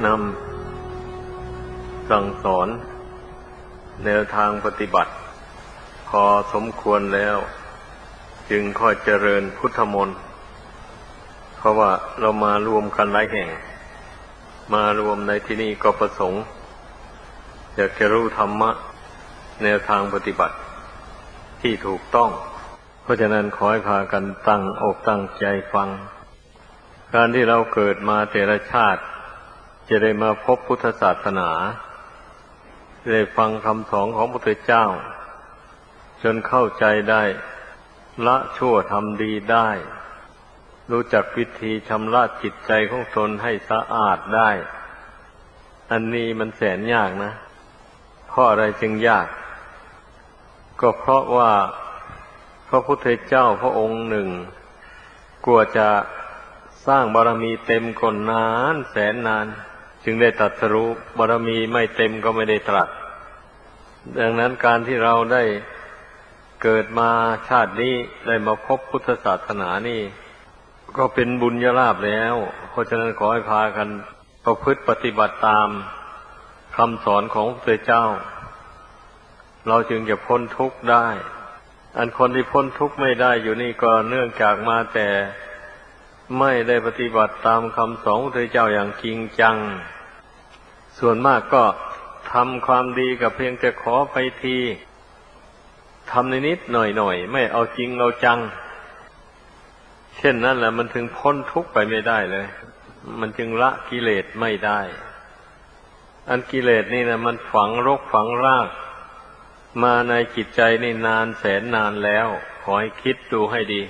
นำสั่งสอนแนวทางปฏิบัติพอสมควรแล้วจึงค่อยเจริญพุทธมนต์เพราะว่าเรามารวมกันหลายแห่งมารวมในที่นี้ก็ประสงค์อยากจะรู้ธรรมะแนวทางปฏิบัติที่ถูกต้องเพราะฉะนั้นขอให้พากันตั้งอกตั้งใจฟังการที่เราเกิดมาแต่ละชาติจะได้มาพบพุทธศาสนาได้ฟังคำสอนของพระพุทธเจ้าจนเข้าใจได้ละชั่วทำดีได้รู้จักวิธีชำระจิตใจของตนให้สะอาดได้อันนี้มันแสนยากนะเพราะอะไรจึงยากก็เพราะว่าพระพุทธเจ้าพระองค์หนึ่งกลัวจะสร้างบารมีเต็มก่อนนานแสนนานจึงได้ตรัสรู้บารมีไม่เต็มก็ไม่ได้ตรัสดังนั้นการที่เราได้เกิดมาชาตินี้ได้มาพบพุทธศาสนานี่ก็เป็นบุญญาลาภแล้วเพราะฉะนั้นขอให้พากันประพฤติปฏิบัติตามคำสอนของพระพุทธเจ้าเราจึงจะพ้นทุกข์ได้อันคนที่พ้นทุกข์ไม่ได้อยู่นี่ก็เนื่องจากมาแต่ไม่ได้ปฏิบัติตามคำสอนของพระพุทธเจ้าอย่างจริงจังส่วนมากก็ทำความดีกับเพียงแต่ขอไปทีทำนิดๆหน่อยๆไม่เอาจริงเอาจังเช่นนั้นแหละมันถึงพ้นทุกข์ไปไม่ได้เลยมันจึงละกิเลสไม่ได้อันกิเลสนี่นะมันฝังรกฝังรากมาในจิตใจนี่นานแสนนานแล้วขอให้คิดดูให้ดี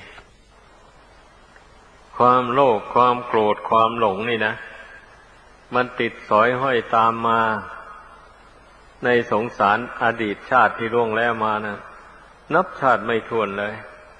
ความโลภความโกรธความหลงนี่นะมันติดสอยห้อยตามมาในสงสารอดีตชาติที่ล่วงแล้วมานะนับชาติไม่ถ้วนเลย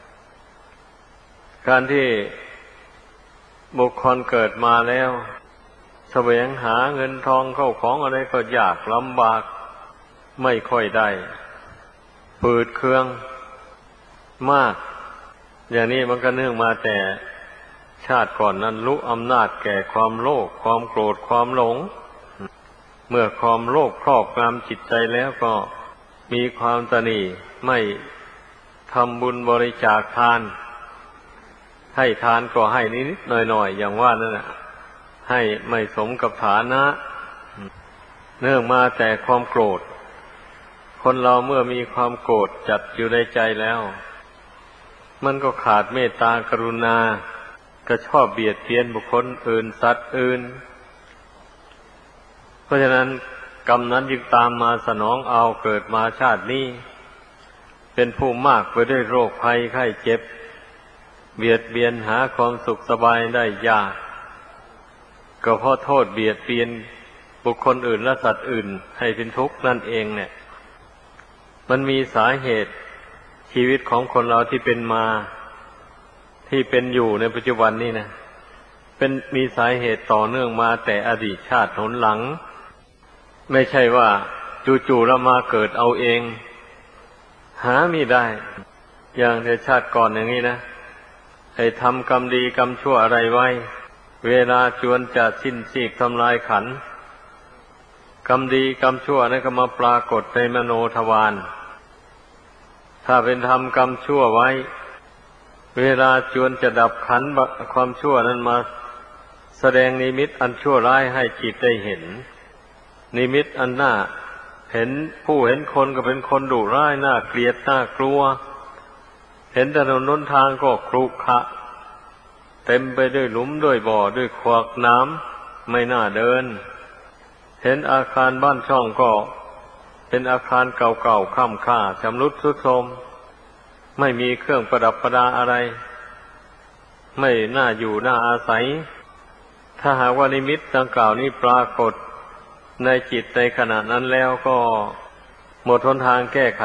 การที่บุคคลเกิดมาแล้วแสวงหาเงินทองเข้าของอะไรก็ยากลำบากไม่ค่อยได้ฝืดเคืองมากอย่างนี้มันก็เนื่องมาแต่ชาติก่อนนั้นรู้อำนาจแก่ความโลภความโกรธความหลงเมื่อความโลภครอบงำจิตใจแล้วก็มีความตณีไม่ทำบุญบริจาคทานให้ทานก็ให้นิดๆหน่อยๆอย่างว่านั่นน่ะให้ไม่สมกับฐานะเนื่องมาแต่ความโกรธคนเราเมื่อมีความโกรธจัดอยู่ในใจแล้วมันก็ขาดเมตตากรุณาก็ชอบเบียดเบียนบุคคลอื่นสัตว์อื่นเพราะฉะนั้นกรรมนั้นยึงตามมาสนองเอาเกิดมาชาตินี้เป็นผู้มากไปด้วยโรคภัยไข้เจ็บเบียดเบียนหาความสุขสบายได้ยากก็เพราะโทษเบียดเบียนบุคคลอื่นและสัตว์อื่นให้เป็นทุกข์นั่นเองเนี่ยมันมีสาเหตุชีวิตของคนเราที่เป็นมาที่เป็นอยู่ในปัจจุบันนี้นะมีสาเหตุต่อเนื่องมาแต่อดีตชาติหนหลังไม่ใช่ว่าจู่ๆเรามาเกิดเอาเองหาไม่ได้อย่างในชาติก่อนอย่างนี้นะให้ทำกรรมดีกรรมชั่วอะไรไว้เวลาจวนจะสิ้นชีพทำลายขันธ์กรรมดีกรรมชั่วนั้นก็มาปรากฏในมโนทวารถ้าเป็นทำกรรมชั่วไว้เวลาจวนจะดับขันธ์ความชั่วนั้นมาแสดงนิมิตอันชั่วร้ายให้จิตได้เห็นนิมิตอันน่าเห็นผู้เห็นคนก็เป็นคนดุร้ายน่าเกลียดน่ากลัวเห็นถนนหนทางก็ครุขระเต็มไปด้วยหลุมด้วยบ่อด้วยขวากน้ำไม่น่าเดินเห็นอาคารบ้านช่องก็เป็นอาคารเก่าๆค่ำค่าชำรุดทรุดโทรมไม่มีเครื่องประดับประดาอะไรไม่น่าอยู่น่าอาศัยถ้าหากว่านิมิตดังกล่าวนี้ปรากฏในจิตในขณะนั้นแล้วก็หมดหนทางแก้ไข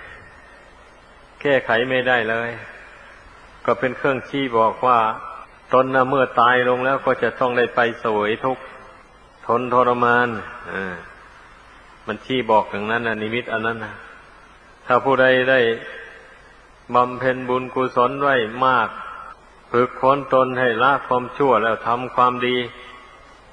ไม่ได้เลยก็เป็นเครื่องชี้บอกว่าตนเมื่อตายลงแล้วก็จะต้องได้ไปเสวยทุกข์ทนทรมานมันชี้บอกอย่างนั้นนะนิมิตอันนั้นนะถ้าผู้ใดได้บำเพ็ญบุญกุศลไว้มากฝึกฝนตนให้ละความชั่วแล้วทำความดี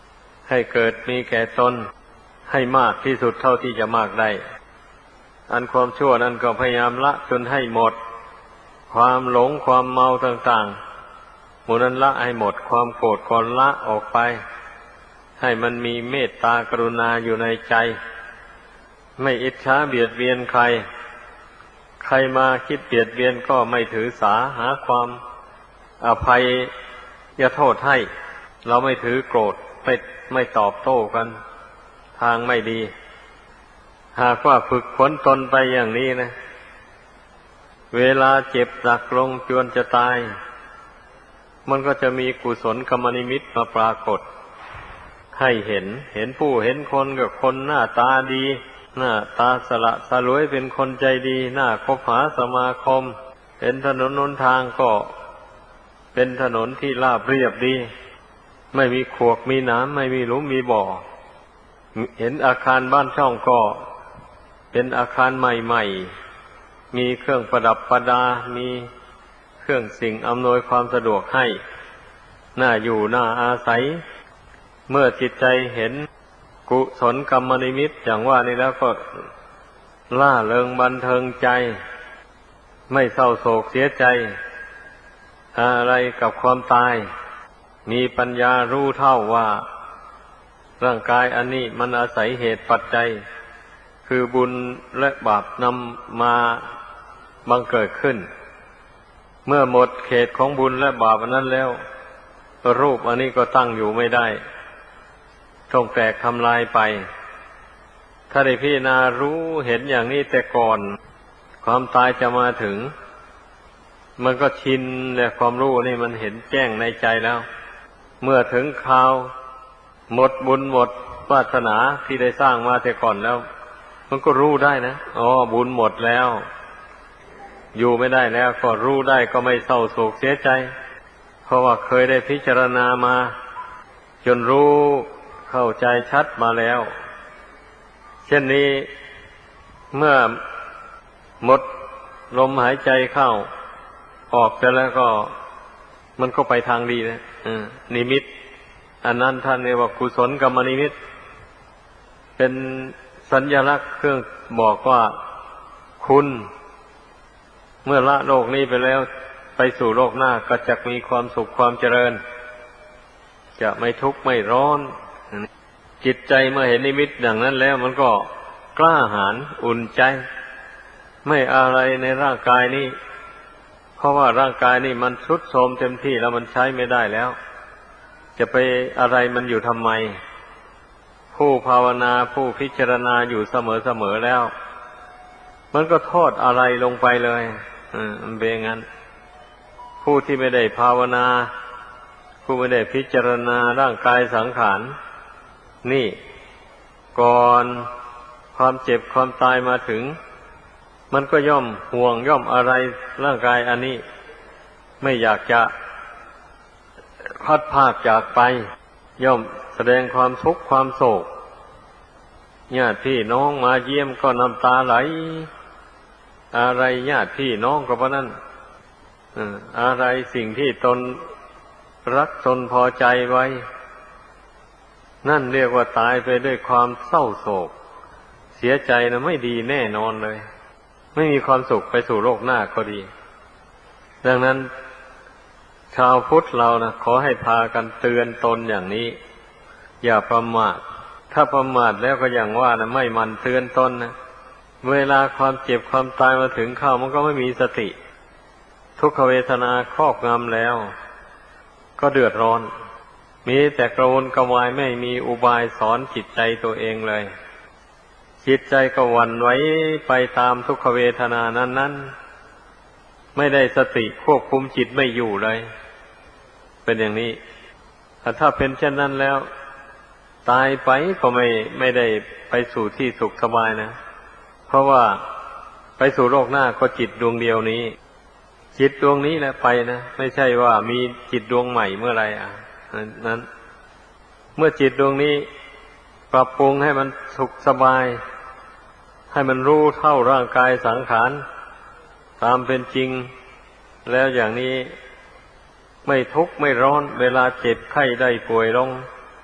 ให้เกิดมีแก่ตนให้มากที่สุดเท่าที่จะมากได้อันความชั่วนั้นก็พยายามละจนให้หมดความหลงความเมาต่างๆหมู่นั้นละให้หมดความโกรธก็ละออกไปให้มันมีเมตตากรุณาอยู่ในใจไม่อิจฉาเบียดเบียนใครใครมาคิดเบียดเบียนก็ไม่ถือสาหาความอภัยอย่าโทษให้เราไม่ถือโกรธไม่ตอบโต้กันทางไม่ดีหากว่าฝึกฝนตนไปอย่างนี้นะเวลาเจ็บหนักลงจวนจะตายมันก็จะมีกุศลกรรมนิมิตมาปรากฏให้เห็นผู้เห็นคนกับคนหน้าตาดีหน้าตาสละสลวยเป็นคนใจดีหน้าคบหาสมาคมเห็นถนนหนทางก็เป็นถนนที่ราบเรียบดีไม่มีขวากมีหนามไม่มีหลุมมีบ่อเห็นอาคารบ้านช่องก็เป็นอาคารใหม่ๆมีเครื่องประดับประดามีเครื่องสิ่งอำนวยความสะดวกให้น่าอยู่น่าอาศัยเมื่อจิตใจเห็นกุศลกรรมนิมิตอย่างว่านี้แล้วก็ล่าเริงบันเทิงใจไม่เศร้าโศกเสียใจอะไรกับความตายมีปัญญารู้เท่าว่าร่างกายอันนี้มันอาศัยเหตุปัจจัยคือบุญและบาปนำมาบังเกิดขึ้นเมื่อหมดเขตของบุญและบาปอันนั้นแล้วรูปอันนี้ก็ตั้งอยู่ไม่ได้ต้องแตกทำลายไปถ้าได้พิจารณารู้เห็นอย่างนี้แต่ก่อนความตายจะมาถึงมันก็ชินและความรู้นี่มันเห็นแจ้งในใจแล้วเมื่อถึงคราวหมดบุญหมดวาสนาที่ได้สร้างมาแต่ก่อนแล้วมันก็รู้ได้นะบุญหมดแล้วอยู่ไม่ได้แล้วก็รู้ได้ก็ไม่เศร้าโศกเสียใจเพราะว่าเคยได้พิจารณามาจนรู้เข้าใจชัดมาแล้วเช่นนี้เมื่อหมดลมหายใจเข้าออกไปแล้วก็มันก็ไปทางดีนะนิมิตอันนั้นท่านเรียกว่ากุศลกรรมนิมิตเป็นสัญลักษณ์เครื่องบอกว่าคุณเมื่อละโลกนี้ไปแล้วไปสู่โลกหน้าก็จะมีความสุขความเจริญจะไม่ทุกข์ไม่ร้อนจิตใจเมื่อเห็นนิมิตอย่างนั้นแล้วมันก็กล้าหาญอุ่นใจไม่อะไรในร่างกายนี้เพราะว่าร่างกายนี่มันทรุดโทรมเต็มที่แล้วมันใช้ไม่ได้แล้วจะไปอะไรมันอยู่ทำไมผู้ภาวนาผู้พิจารณาอยู่เสมอแล้วมันก็โทษอะไรลงไปเลยมันเป็นอย่างนั้นผู้ที่ไม่ได้ภาวนาผู้ไม่ได้พิจารณาร่างกายสังขารนี่ก่อนความเจ็บความตายมาถึงมันก็ย่อมห่วงย่อมอะไรร่างกายอันนี้ไม่อยากจะพัดพรากจากไปย่อมแสดงความทุกข์ความโศกญาติพี่น้องมาเยี่ยมก็น้ำตาไหลอะไรญาติพี่น้องก็เพราะนั้นอะไรสิ่งที่ตนรักตนพอใจไว้นั่นเรียกว่าตายไปด้วยความเศร้าโศกเสียใจนะไม่ดีแน่นอนเลยไม่มีความสุขไปสู่โลกหน้าก็ดีดังนั้นชาวพุทธเรานะขอให้พากันเตือนตนอย่างนี้อย่าประมาทถ้าประมาทแล้วก็อย่างว่านะไม่มันเตือนตนนะเวลาความเจ็บความตายมาถึงเข้ามันก็ไม่มีสติทุกขเวทนาครอบงำแล้วก็เดือดร้อนมีแต่กระวนกระวายไม่มีอุบายสอนจิตใจตัวเองเลยจิตใจก็หวั่นไหวไปตามทุกขเวทนานั้นไม่ได้สติควบคุมจิตไม่อยู่เลยเป็นอย่างนี้ถ้าเป็นเช่นนั้นแล้วตายไปก็ไม่ได้ไปสู่ที่สุขสบายนะเพราะว่าไปสู่โลกหน้าก็จิตดวงเดียวนี้จิตดวงนี้แหละไปนะไม่ใช่ว่ามีจิตดวงใหม่เมื่อไรนั้นเมื่อจิตดวงนี้ปรับปรุงให้มันสุขสบายให้มันรู้เท่าร่างกายสังขารตามเป็นจริงแล้วอย่างนี้ไม่ทุกข์ไม่ร้อนเวลาเจ็บไข้ได้ป่วยลง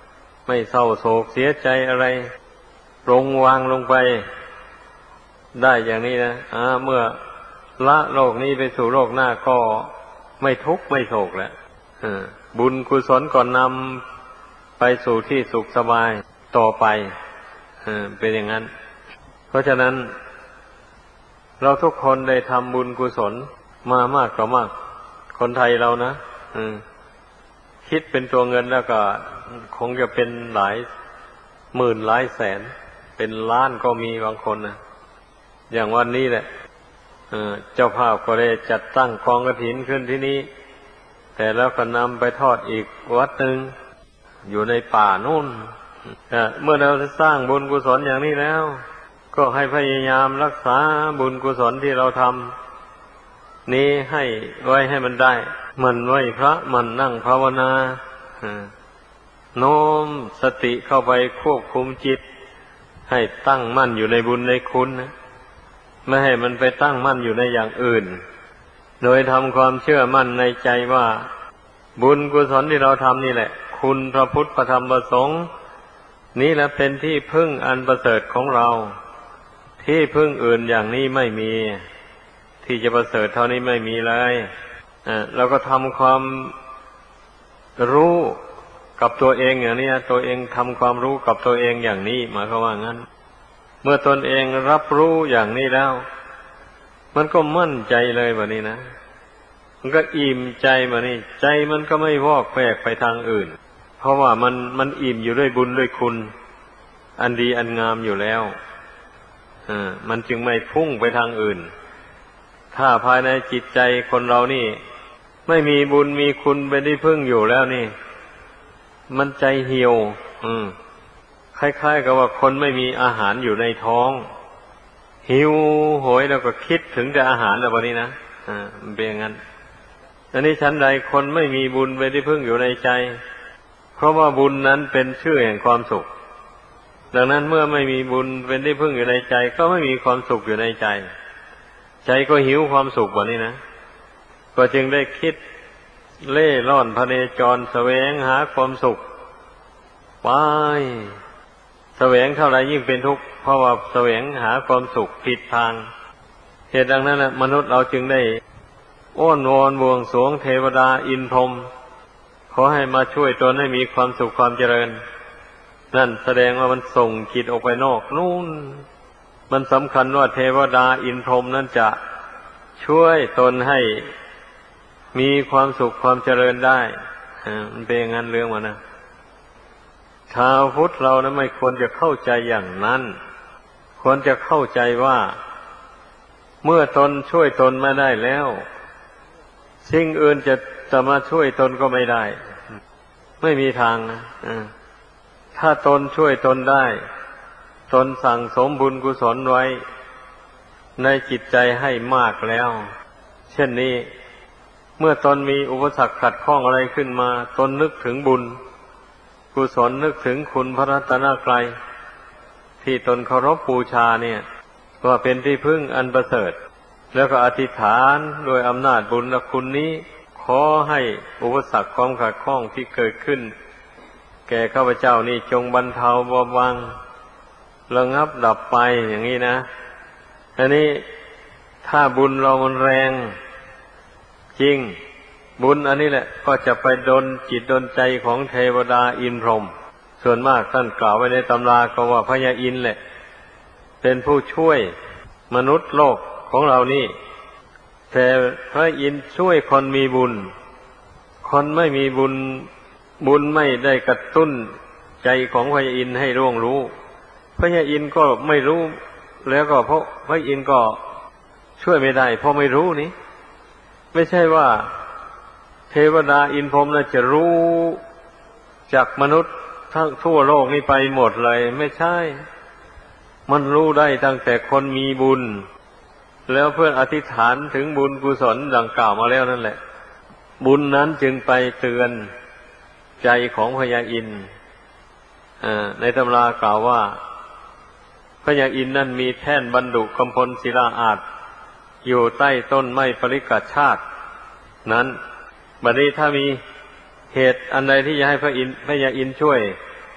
ไม่เศร้าโศกเสียใจอะไรปรงวางลงไปได้อย่างนี้นะเมื่อละโลกนี้ไปสู่โลกหน้าก็ไม่ทุกข์ไม่โศกแล้วบุญกุศลก่อนนำไปสู่ที่สุขสบายต่อไปเป็นอย่างนั้นเพราะฉะนั้นเราทุกคนได้ทำบุญกุศลมามากต่อมากคนไทยเรานะคิดเป็นตัวเงินแล้วก็คงจะเป็นหลายหมื่นหลายแสนเป็นล้านก็มีบางคนนะอย่างวันนี้แหละเจ้าภาพก็ได้จัดตั้งกองกฐินขึ้นที่นี้แต่แล้วก็นำไปทอดอีกวัดหนึ่งอยู่ในป่านู่นเมื่อเราสร้างบุญกุศลอย่างนี้แล้วก็ให้พยายามรักษาบุญกุศลที่เราทำนี้ให้ไว้ให้มันได้มันไหว้พระมันนั่งภาวนาโน้มสติเข้าไปควบคุมจิตให้ตั้งมั่นอยู่ในบุญในคุณนะไม่ให้มันไปตั้งมั่นอยู่ในอย่างอื่นโดยทำความเชื่อมั่นในใจว่าบุญกุศลที่เราทำนี่แหละคุณพระพุทธพระธรรมพระสงฆ์นี้แหละเป็นที่พึ่งอันประเสริฐของเราที่พึ่งอื่นอย่างนี้ไม่มีที่จะประเสริฐเท่านี้ไม่มีเลยเราก็ทำความรู้กับตัวเองอย่างนี้ตัวเองทำความรู้กับตัวเองอย่างนี้หมายความว่างั้นเมื่อตนเองรับรู้อย่างนี้แล้วมันก็มั่นใจเลยแบบนี้นะมันก็อิ่มใจแบบนี้ใจมันก็ไม่วอกแวกไปทางอื่นเพราะว่ามันอิ่มอยู่ด้วยบุญด้วยคุณอันดีอันงามอยู่แล้วมันจึงไม่พุ่งไปทางอื่นถ้าภายในจิตใจคนเรานี่ไม่มีบุญมีคุณเป็นที่พึ่งอยู่แล้วนี่มันใจเหี่ยวคล้ายๆกับว่าคนไม่มีอาหารอยู่ในท้องหิวโหยแล้วก็คิดถึงแต่อาหารแล้ววันนี้นะมันเป็นอย่างนั้นอันนี้ชั้นใดคนไม่มีบุญเป็นที่พึ่งอยู่ในใจเพราะว่าบุญนั้นเป็นชื่อแห่งความสุขดังนั้นเมื่อไม่มีบุญเป็นที่พึ่งอยู่ในใจก็ไม่มีความสุขอยู่ในใจใจก็หิวความสุขวันนี้นะก็จึงได้คิดเล่ร่อนพเนจรแสวงหาความสุขไปแสวงเท่าไรยิ่งเป็นทุกข์เพราะว่าแสวงหาความสุขผิดทางเหตุดังนั้นมนุษย์เราจึงได้อ้อนวอนบวงสรวงเทวดาอินทร์พรหมขอให้มาช่วยตนให้มีความสุขความเจริญนั่นแสดงว่ามันส่งจิตออกไปนอกนู่นมันสำคัญว่าเทวดาอินทร์พรหมนั้นจะช่วยตนให้มีความสุขความเจริญได้มันเป็นอย่างนั้นเรื่องมันนะชาวพุทธเรานะไม่ควรจะเข้าใจอย่างนั้นควรจะเข้าใจว่าเมื่อตนช่วยตนไม่ได้แล้วสิ่งอื่นจะมาช่วยตนก็ไม่ได้ไม่มีทางนะถ้าตนช่วยตนได้ตนสั่งสมบุญกุศลไว้ในจิตใจให้มากแล้วเช่นนี้เมื่อตนมีอุปสรรคขัดข้องอะไรขึ้นมาตนนึกถึงบุญกุศลนึกถึงคุณพระรัตนตรัยที่ตนเคารพบูชาเนี่ยว่าเป็นที่พึ่งอันประเสริฐแล้วก็อธิษฐานโดยอำนาจบุญคุณนี้ขอให้อุปสรรคความขัดข้องที่เกิดขึ้นแก่ข้าพเจ้านี่จงบรรเทาเบาบางระงับดับไปอย่างนี้นะอันนี้ถ้าบุญเรามันแรงจริงบุญอันนี้แหละก็จะไปดลจิตดลใจของเทวดาอินทร์พรหมส่วนมากท่านกล่าวไว้ในตำราก็ว่าพญาอินทร์แหละเป็นผู้ช่วยมนุษย์โลกของเรานี่แต่พระอินทร์ช่วยคนมีบุญคนไม่มีบุญไม่ได้กระตุ้นใจของพญาอินทร์ให้ร่วงรู้พญาอินทร์ก็ไม่รู้แล้วก็เพราะพระอินทร์ก็ช่วยไม่ได้เพราะไม่รู้นี่ไม่ใช่ว่าเทวดาอินทร์พรหมน่ะจะรู้จากมนุษย์ทั้งทั่วโลกนี้ไปหมดเลยไม่ใช่มันรู้ได้ตั้งแต่คนมีบุญแล้วเพื่ออธิษฐานถึงบุญกุศลดังกล่าวมาแล้วนั่นแหละบุญนั้นจึงไปเตือนใจของพญาอินทร์ในตำรากล่าวว่าพญาอินทร์นั้นมีแท่นบรรดุกำพลศิลาอาสน์อยู่ใต้ต้นไม้ปริกชาตินั้นบัดนี้ถ้ามีเหตุอันใดที่จะให้พญาอินทร์ช่วย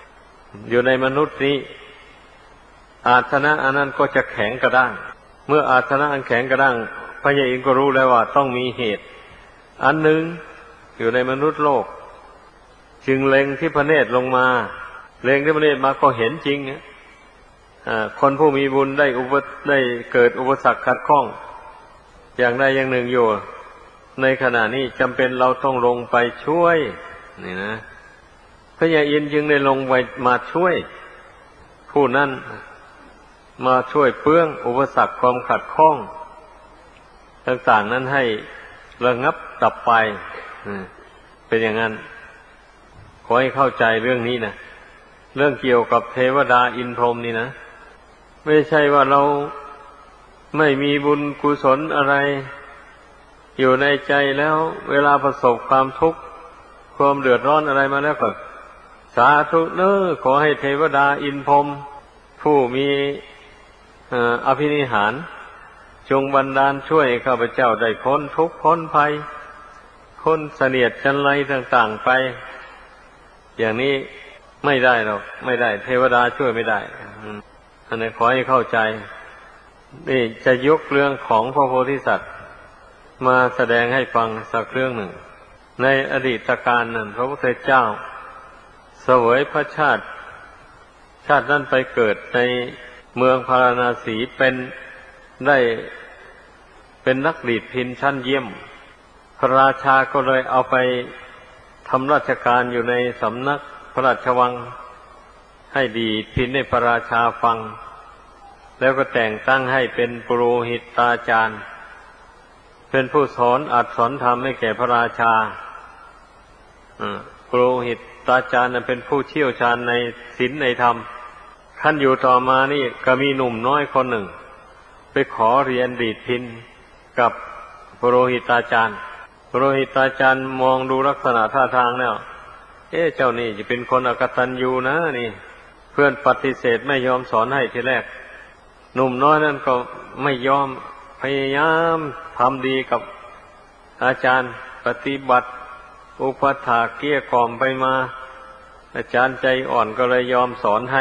อยู่ในมนุษย์นี้อาสนะอันนั้นก็จะแข็งกระด้างเมื่ออาสนะอันแข็งกระด้างพระยาอินทร์ก็รู้แล้วว่าต้องมีเหตุอันหนึ่งอยู่ในมนุษย์โลกจึงเล็งที่พระเนตรลงมาเล็งที่พระเนตรมาก็เห็นจริงคนผู้มีบุญได้เกิดอุปสรรคขัดข้องอย่างใดอย่างหนึ่งอยู่ในขณะนี้จำเป็นเราต้องลงไปช่วยนี่นะพระยาอินทร์จึงได้ลงไปมาช่วยผู้นั้นมาช่วยเปื้องอุปสรรคความขัดข้องต่างๆนั้นให้ระงับดับไปเป็นอย่างนั้นขอให้เข้าใจเรื่องนี้นะเรื่องเกี่ยวกับเทวดาอินพรหมนี่นะไม่ใช่ว่าเราไม่มีบุญกุศลอะไรอยู่ในใจแล้วเวลาประสบความทุกข์ความเดือดร้อนอะไรมาแล้วก็สาธุเน้อขอให้เทวดาอินพรหมผู้มีอภินิหารจงบันดาลช่วยข้าพเจ้าได้พ้นทุกข์พ้นภัยพ้นเสนียดจันไรต่างๆไปอย่างนี้ไม่ได้หรอกไม่ได้เทวดาช่วยไม่ได้อันนี้ขอให้เข้าใจนี่จะยกเรื่องของพระโพธิสัตว์มาแสดงให้ฟังสักเรื่องหนึ่งในอดีตการนั้นพระพุทธเจ้าเสวยพระชาตินั้นไปเกิดในเมืองพาราณสีเป็นนักดีดพิณชั้นเยี่ยมพระราชาก็เลยเอาไปทำราชการอยู่ในสำนักพระราชวังให้ดีดพิณให้พระราชาฟังแล้วก็แต่งตั้งให้เป็นปุโรหิตาจารย์เป็นผู้สอนอัดสอนธรรมให้แก่พระราชาปุโรหิตาจารย์นั้นเป็นผู้เชี่ยวชาญในศีลในธรรมขั้นอยู่ต่อมานี่ก็มีหนุ่มน้อยคนหนึ่งไปขอเรียนดีดพิณกับปุโรหิตาจารย์ปุโรหิตาจารย์มองดูลักษณะท่าทางแล้วเจ้านี่จะเป็นคนอกตัญญูนะนี่เพื่อนปฏิเสธไม่ยอมสอนให้ทีแรกหนุ่มน้อยนั่นก็ไม่ยอมพยายามทำดีกับอาจารย์ปฏิบัติอุปถากเกลี้ยกล่อมไปมาอาจารย์ใจอ่อนก็เลยยอมสอน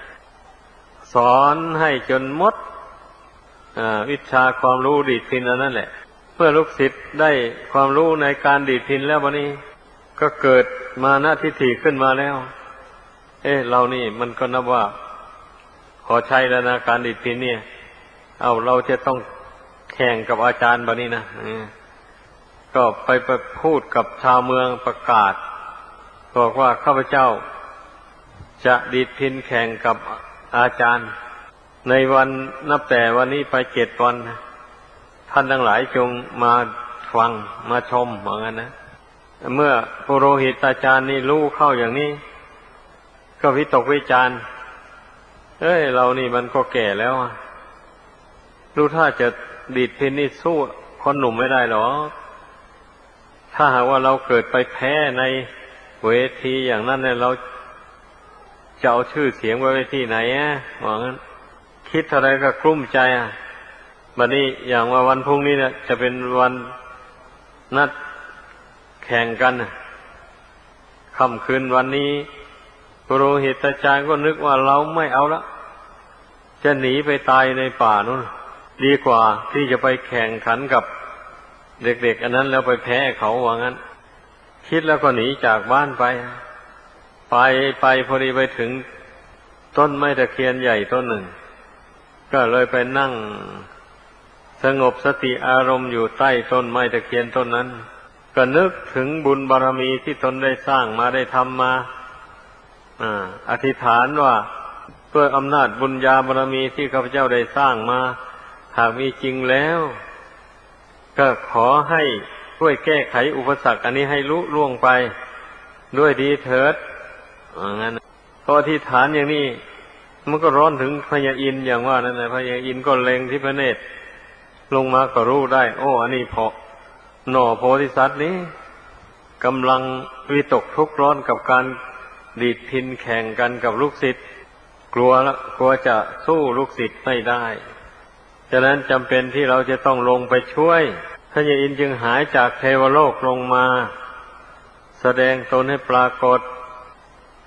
ให้จนหมดวิชาความรู้ดีดพิณนั่นแหละเมื่อลูกศิษย์ได้ความรู้ในการดีดพิณแล้ววันนี้ก็เกิดมานะทิฏฐิขึ้นมาแล้วเรานี่มันก็นับว่าขอใช้แล้วนะการดีดพิณเนี่ยเราจะต้องแข่งกับอาจารย์บัดนี้นะก็ไปพูดกับชาวเมืองประกาศบอกว่าข้าพเจ้าจะดีดพิณแข่งกับอาจารย์ในวันนับแต่วันนี้ไป7 วันท่านทั้งหลายจงมาฟังมาชมเหมือนกันนะเมื่อปุโรหิตอาจารย์นี่รู้เข้าอย่างนี้ก็วิตกวิจารณ์เรานี่มันก็แก่แล้วรู้ถ้าจะดีดพิณนี่สู้คนหนุ่มไม่ได้หรอกถ้าหากว่าเราเกิดไปแพ้ในเวทีอย่างนั้นเนี่ยเราจะเอาชื่อเสียงไว้ที่ไหนว่างั้นคิดอะไรก็กลุ้มใจบัดนี้อย่างว่าวันพรุ่งนี้เนี่ยจะเป็นวันนัดแข่งกันค่ำคืนวันนี้ปุโรหิตอาจารย์ก็นึกว่าเราไม่เอาละจะหนีไปตายในป่านู่นดีกว่าที่จะไปแข่งขันกับเด็กๆอันนั้นแล้วไปแพ้เขาว่างั้นคิดแล้วก็หนีจากบ้านไปพอดีไปถึงต้นไม้ตะเคียนใหญ่ต้นหนึ่งก็เลยไปนั่งสงบสติอารมณ์อยู่ใต้ต้นไม้ตะเคียนต้นนั้นก็นึกถึงบุญบารมีที่ตนได้สร้างมาได้ทำมาอธิษฐานว่าเพื่ออำนาจบุญญาบารมีที่ข้าพเจ้าได้สร้างมาหากมีจริงแล้วก็ขอให้ช่วยแก้ไขอุปสรรคอันนี้ให้ลุล่วงไปด้วยดีเถิดงั้นพออธิษฐานอย่างนี้มันก็ร้อนถึงพญาอินทร์อย่างว่านั่นแหละพญาอินทร์ก็เล็งที่พระเนตรลงมาก็รู้ได้อันนี้หน่อโพธิสัตว์นี้กำลังวิตกทุกข์ร้อนกับการดีดพิณแข่งกันกับลูกศิษย์กลัวจะสู้ลูกศิษย์ไม่ได้ฉะนั้นจำเป็นที่เราจะต้องลงไปช่วยพญาอินทร์จึงหายจากเทวโลกลงมาแสดงตนให้ปรากฏ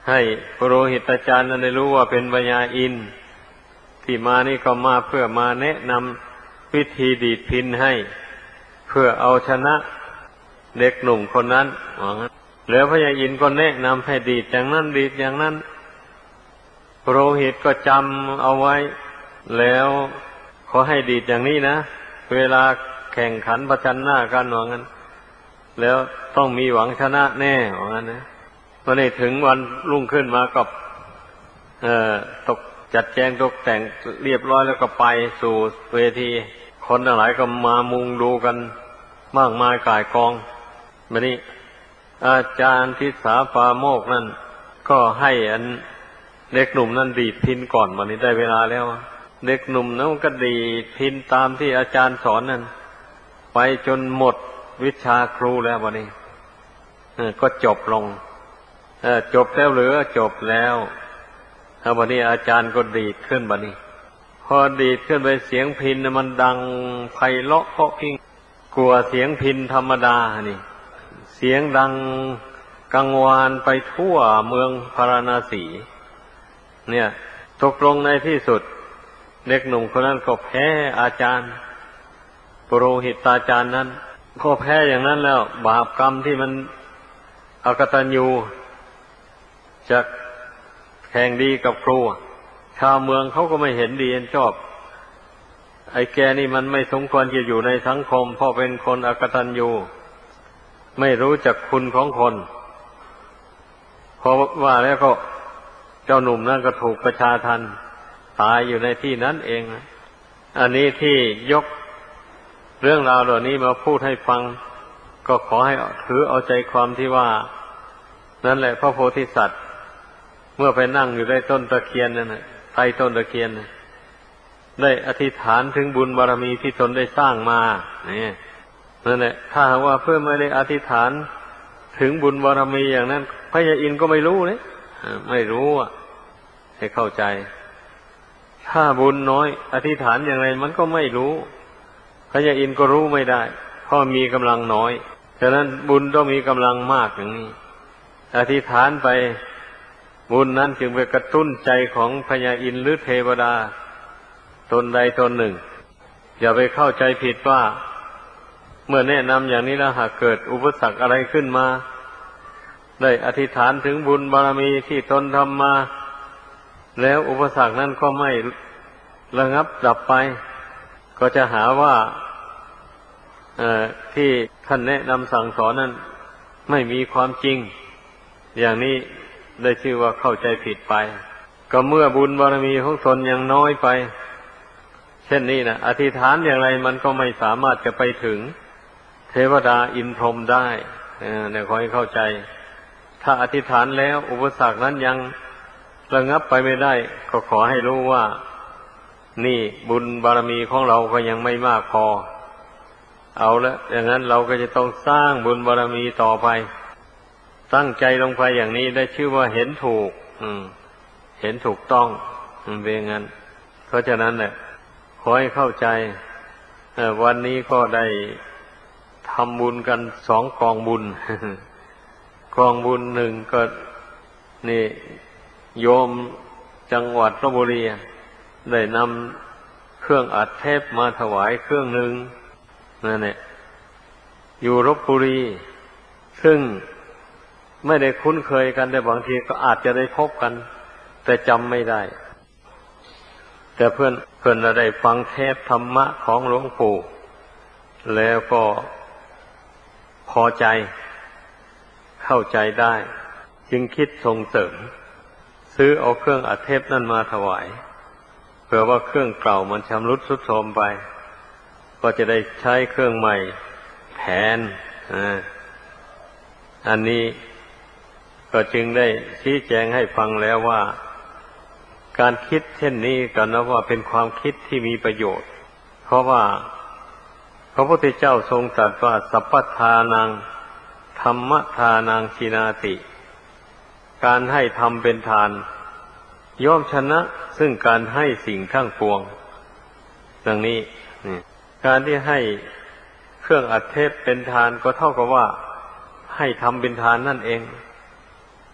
ให้ปุโรหิตอาจารย์นั้นได้รู้ว่าเป็นพญาอินทร์ที่มานี่ก็มาเพื่อมาแนะนำวิธีดีดพิณให้เพื่อเอาชนะเด็กหนุ่มคนนั้นแล้วพญาอินทร์ก็แนะนำให้ดีดอย่างนั้นดีดอย่างนั้นปุโรหิตก็จำเอาไว้แล้วขอให้ดีดอย่างนี้นะเวลาแข่งขันประชันหน้ากันว่างั้นแล้วต้องมีหวังชนะแน่ว่างั้นนะวันนี้ถึงวันรุ่งขึ้นมาก็ตกจัดแจงตกแต่งเรียบร้อยแล้วก็ไปสู่เวทีคนหลายก็มามุงดูกันมากมายก่ายกองวันนี้อาจารย์ทิสาปาโมกนั่นก็ให้อันเด็กหนุ่มนั่นดีดพิณก่อนวันนี้ได้เวลาแล้วเด็กหนุ่มนั้นก็ดีดพิณตามที่อาจารย์สอนนั่นไปจนหมดวิชาครูแล้ววันนี้ก็จบลงจบแล้วหรือจบแล้ววันนี้อาจารย์ก็ดีดขึ้นบัดนี้พอดีดขึ้นไปเสียงพิณมันดังไพเราะเพราะพิงกลัวเสียงพิณธรรมดานี่เสียงดังกังวานไปทั่วเมืองพาราณสีเนี่ยตกลงในที่สุดเด็กหนุ่มคนนั้นก็แพ้อาจารย์ปุโรหิตาจารย์นั้นก็แพ้อย่างนั้นแล้วบาปกรรมที่มันอกตัญญูจะแข่งดีกับครูชาวเมืองเขาก็ไม่เห็นดีเห็นชอบไอ้แกนี่มันไม่สมควรจะอยู่ในสังคมเพราะเป็นคนอกตัญญูไม่รู้จักคุณของคนเพราะว่าแล้วก็เจ้าหนุ่มนั่นก็ถูกประชาทัณฑ์ตายอยู่ในที่นั้นเองอันนี้ที่ยกเรื่องราวเหล่านี้มาพูดให้ฟังก็ขอให้ถือเอาใจความที่ว่านั่นแหละพระโพธิสัตว์เมื่อไปนั่งอยู่ใต้ต้นตะเคียนนั่นน่ะใต้ต้นตะเคียนได้อธิษฐานถึงบุญบารมีที่ตนได้สร้างมานี่นั่นแหละถ้าหากว่าเพื่อไม่ได้อธิษฐานถึงบุญบารมีอย่างนั้นพระยาอินทร์ก็ไม่รู้เลยไม่รู้ให้เข้าใจถ้าบุญน้อยอธิษฐานอย่างไรมันก็ไม่รู้พระยาอินทร์ก็รู้ไม่ได้เพราะมีกำลังน้อยฉะนั้นบุญต้องมีกำลังมากอย่างนี้อธิษฐานไปบุญนั้นจึงไปกระตุ้นใจของพญาอินทร์หรือเทวดาตนใดตนหนึ่งอย่าไปเข้าใจผิดว่าเมื่อแนะนำอย่างนี้แล้วหากเกิดอุปสรรคอะไรขึ้นมาได้อธิษฐานถึงบุญบารมีที่ตนทำมาแล้วอุปสรรคนั้นก็ไม่ระงับดับไปก็จะหาว่าที่ท่านแนะนำสั่งสอนนั้นไม่มีความจริงอย่างนี้ได้ชื่อว่าเข้าใจผิดไปก็เมื่อบุญบารมีของตนยังน้อยไปเช่นนี้นะอธิษฐานอย่างไรมันก็ไม่สามารถจะไปถึงเทวดาอินพรหมได้เนี่ยขอให้เข้าใจถ้าอธิษฐานแล้วอุปสรรคนั้นยังระงับไปไม่ได้ก็ขอให้รู้ว่านี่บุญบารมีของเราก็ยังไม่มากพอเอาละอย่างนั้นเราก็จะต้องสร้างบุญบารมีต่อไปตั้งใจลงไปอย่างนี้ได้ชื่อว่าเห็นถูกเห็นถูกต้องเป็นอย่างนั้นเพราะฉะนั้นเนี่ยขอให้เข้าใจวันนี้ก็ได้ทำบุญกัน2 กองบุญ กองบุญหนึ่งก็นี่โยมจังหวัดลพบุรีได้นำเครื่องอัดเทปมาถวายเครื่องหนึ่งนั่นแหละอยู่ลพบุรีซึ่งไม่ได้คุ้นเคยกันแต่บางทีก็อาจจะได้พบกันแต่จำไม่ได้แต่เพื่อนได้ฟังเทปธรรมะของหลวงปู่แล้วก็พอใจเข้าใจได้จึงคิดส่งเสริมซื้อเอาเครื่องอัดเทปนั่นมาถวายเผื่อว่าเครื่องเก่ามันชำรุดทรุดโทรมไปก็จะได้ใช้เครื่องใหม่แทนอันนี้ก็จึงได้ชี้แจงให้ฟังแล้วว่าการคิดเช่นนี้ก็นับว่าเป็นความคิดที่มีประโยชน์เพราะว่าพระพุทธเจ้าทรงตรัสว่าสัพพทานังธัมมทานังชินาติการให้ทำเป็นทานย่อมชนะซึ่งการให้สิ่งทั้งปวงดังนี้การที่ให้เครื่องอัดเทปเป็นทานก็เท่ากับว่าให้ทำเป็นทานนั่นเอง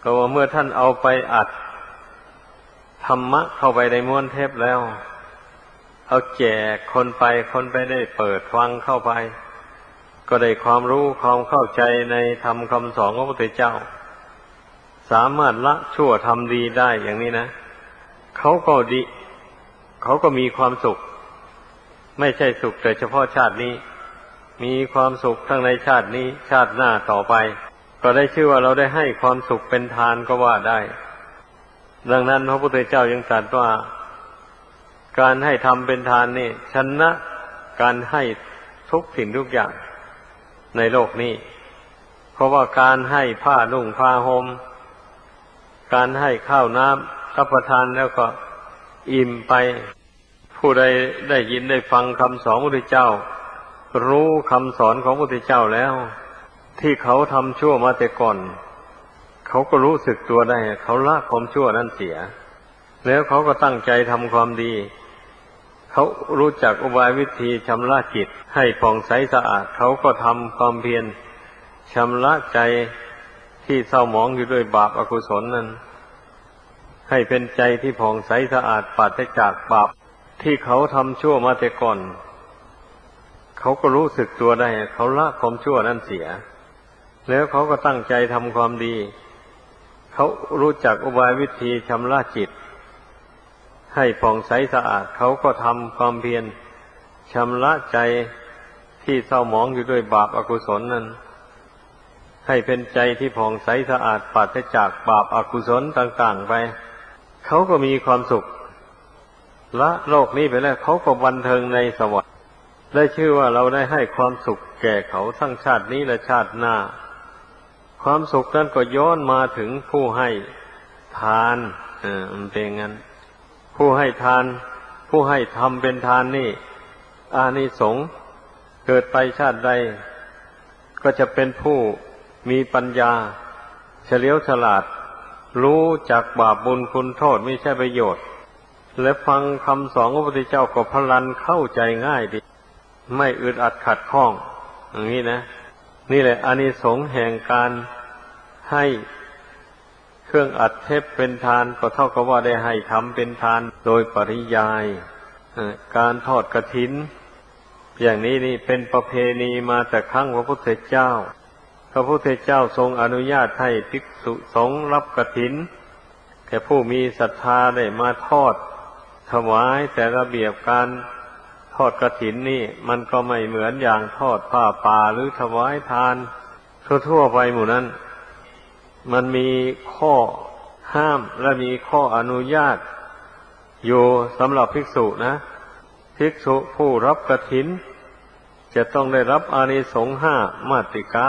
ก็ว่าเมื่อท่านเอาไปอัดธรรมะเข้าไปในม้วนเทปแล้วเอาแจกคนไปได้เปิดฟังเข้าไปก็ได้ความรู้ความเข้าใจในธรรมคำสอนของพระพุทธเจ้าสามารถละชั่วทำดีได้อย่างนี้นะเขาก็ดีเขาก็มีความสุขไม่ใช่สุขแต่เฉพาะชาตินี้มีความสุขทั้งในชาตินี้ชาติหน้าต่อไปก็ได้ชื่อว่าเราได้ให้ความสุขเป็นทานก็ว่าได้ดังนั้นพระพุทธเจ้ายังตรัสว่าการให้ทำเป็นทานนี่ชนะการให้ทุกสิ่งทุกอย่างในโลกนี้เพราะว่าการให้ผ้านุ่งผ้าห่มการให้ข้าวน้ำรับประทานแล้วก็อิ่มไปผู้ใดได้ยินได้ฟังคำสอนของพระพุทธเจ้ารู้คำสอนของพระพุทธเจ้าแล้วที่เขาทำชั่วมาแต่ก่อนเขาก็รู้สึกตัวได้เขาละความชั่วนั้นเสียแล้วเขาก็ตั้งใจทำความดีเขารู้จักอุบายวิธีชำระจิตให้ผ่องใสสะอาดเขาก็ทำความเพียรชำระใจที่เศร้าหมองอยู่ด้วยบาปอกุศลนั้นให้เป็นใจที่ผ่องใสสะอาดปราศจากบาปที่เขาทำชั่วมาแต่ก่อนเขาก็รู้สึกตัวได้เขาละความชั่วนั้นเสียแล้วเขาก็ตั้งใจทำความดีเขารู้จักอุบายวิธีชำระจิตให้ผ่องใสสะอาดเขาก็ทำความเพียรชำระใจที่เศร้าหมองอยู่ด้วยบาปอกุศลนั้นให้เป็นใจที่ผ่องใสสะอาดปราศจากบาปอกุศลต่างๆไปเขาก็มีความสุขละโลกนี้ไปแล้วเขาก็บันเทิงในสวรรค์ได้ชื่อว่าเราได้ให้ความสุขแก่เขาทั้งชาตินี้และชาติหน้าความสุขนั้นก็ย้อนมาถึงผู้ให้ทานมันเป็นงั้นผู้ให้ทานผู้ให้ทำเป็นทานนี่อานิสงส์เกิดไปชาติใดก็จะเป็นผู้มีปัญญาเฉลียวฉลาดรู้จักบาปบุญคุณโทษไม่ใช่ประโยชน์และฟังคำสอนของพระพุทธเจ้าก็พลันเข้าใจง่ายดีไม่อึดอัดขัดข้องอย่างนี้นะนี่แหละอานิสงส์แห่งการให้เครื่องอัดเทปเป็นทานก็เท่ากับว่าได้ให้ทำเป็นทานโดยปริยายการทอดกฐินอย่างนี้นี่เป็นประเพณีมาแต่ครั้งพระพุทธเจ้าพระพุทธเจ้าทรงอนุญาตให้ภิกษุสงฆ์รับกฐินแค่ผู้มีศรัทธาได้มาทอดถวายแต่ระเบียบการทอดกฐินนี่มันก็ไม่เหมือนอย่างทอดผ้าป่าหรือถวายทานทั่วๆไปหมู่นั้นมันมีข้อห้ามและมีข้ออนุญาตอยู่สำหรับภิกษุนะภิกษุผู้รับกฐินจะต้องได้รับอานิสงส์5มาติกา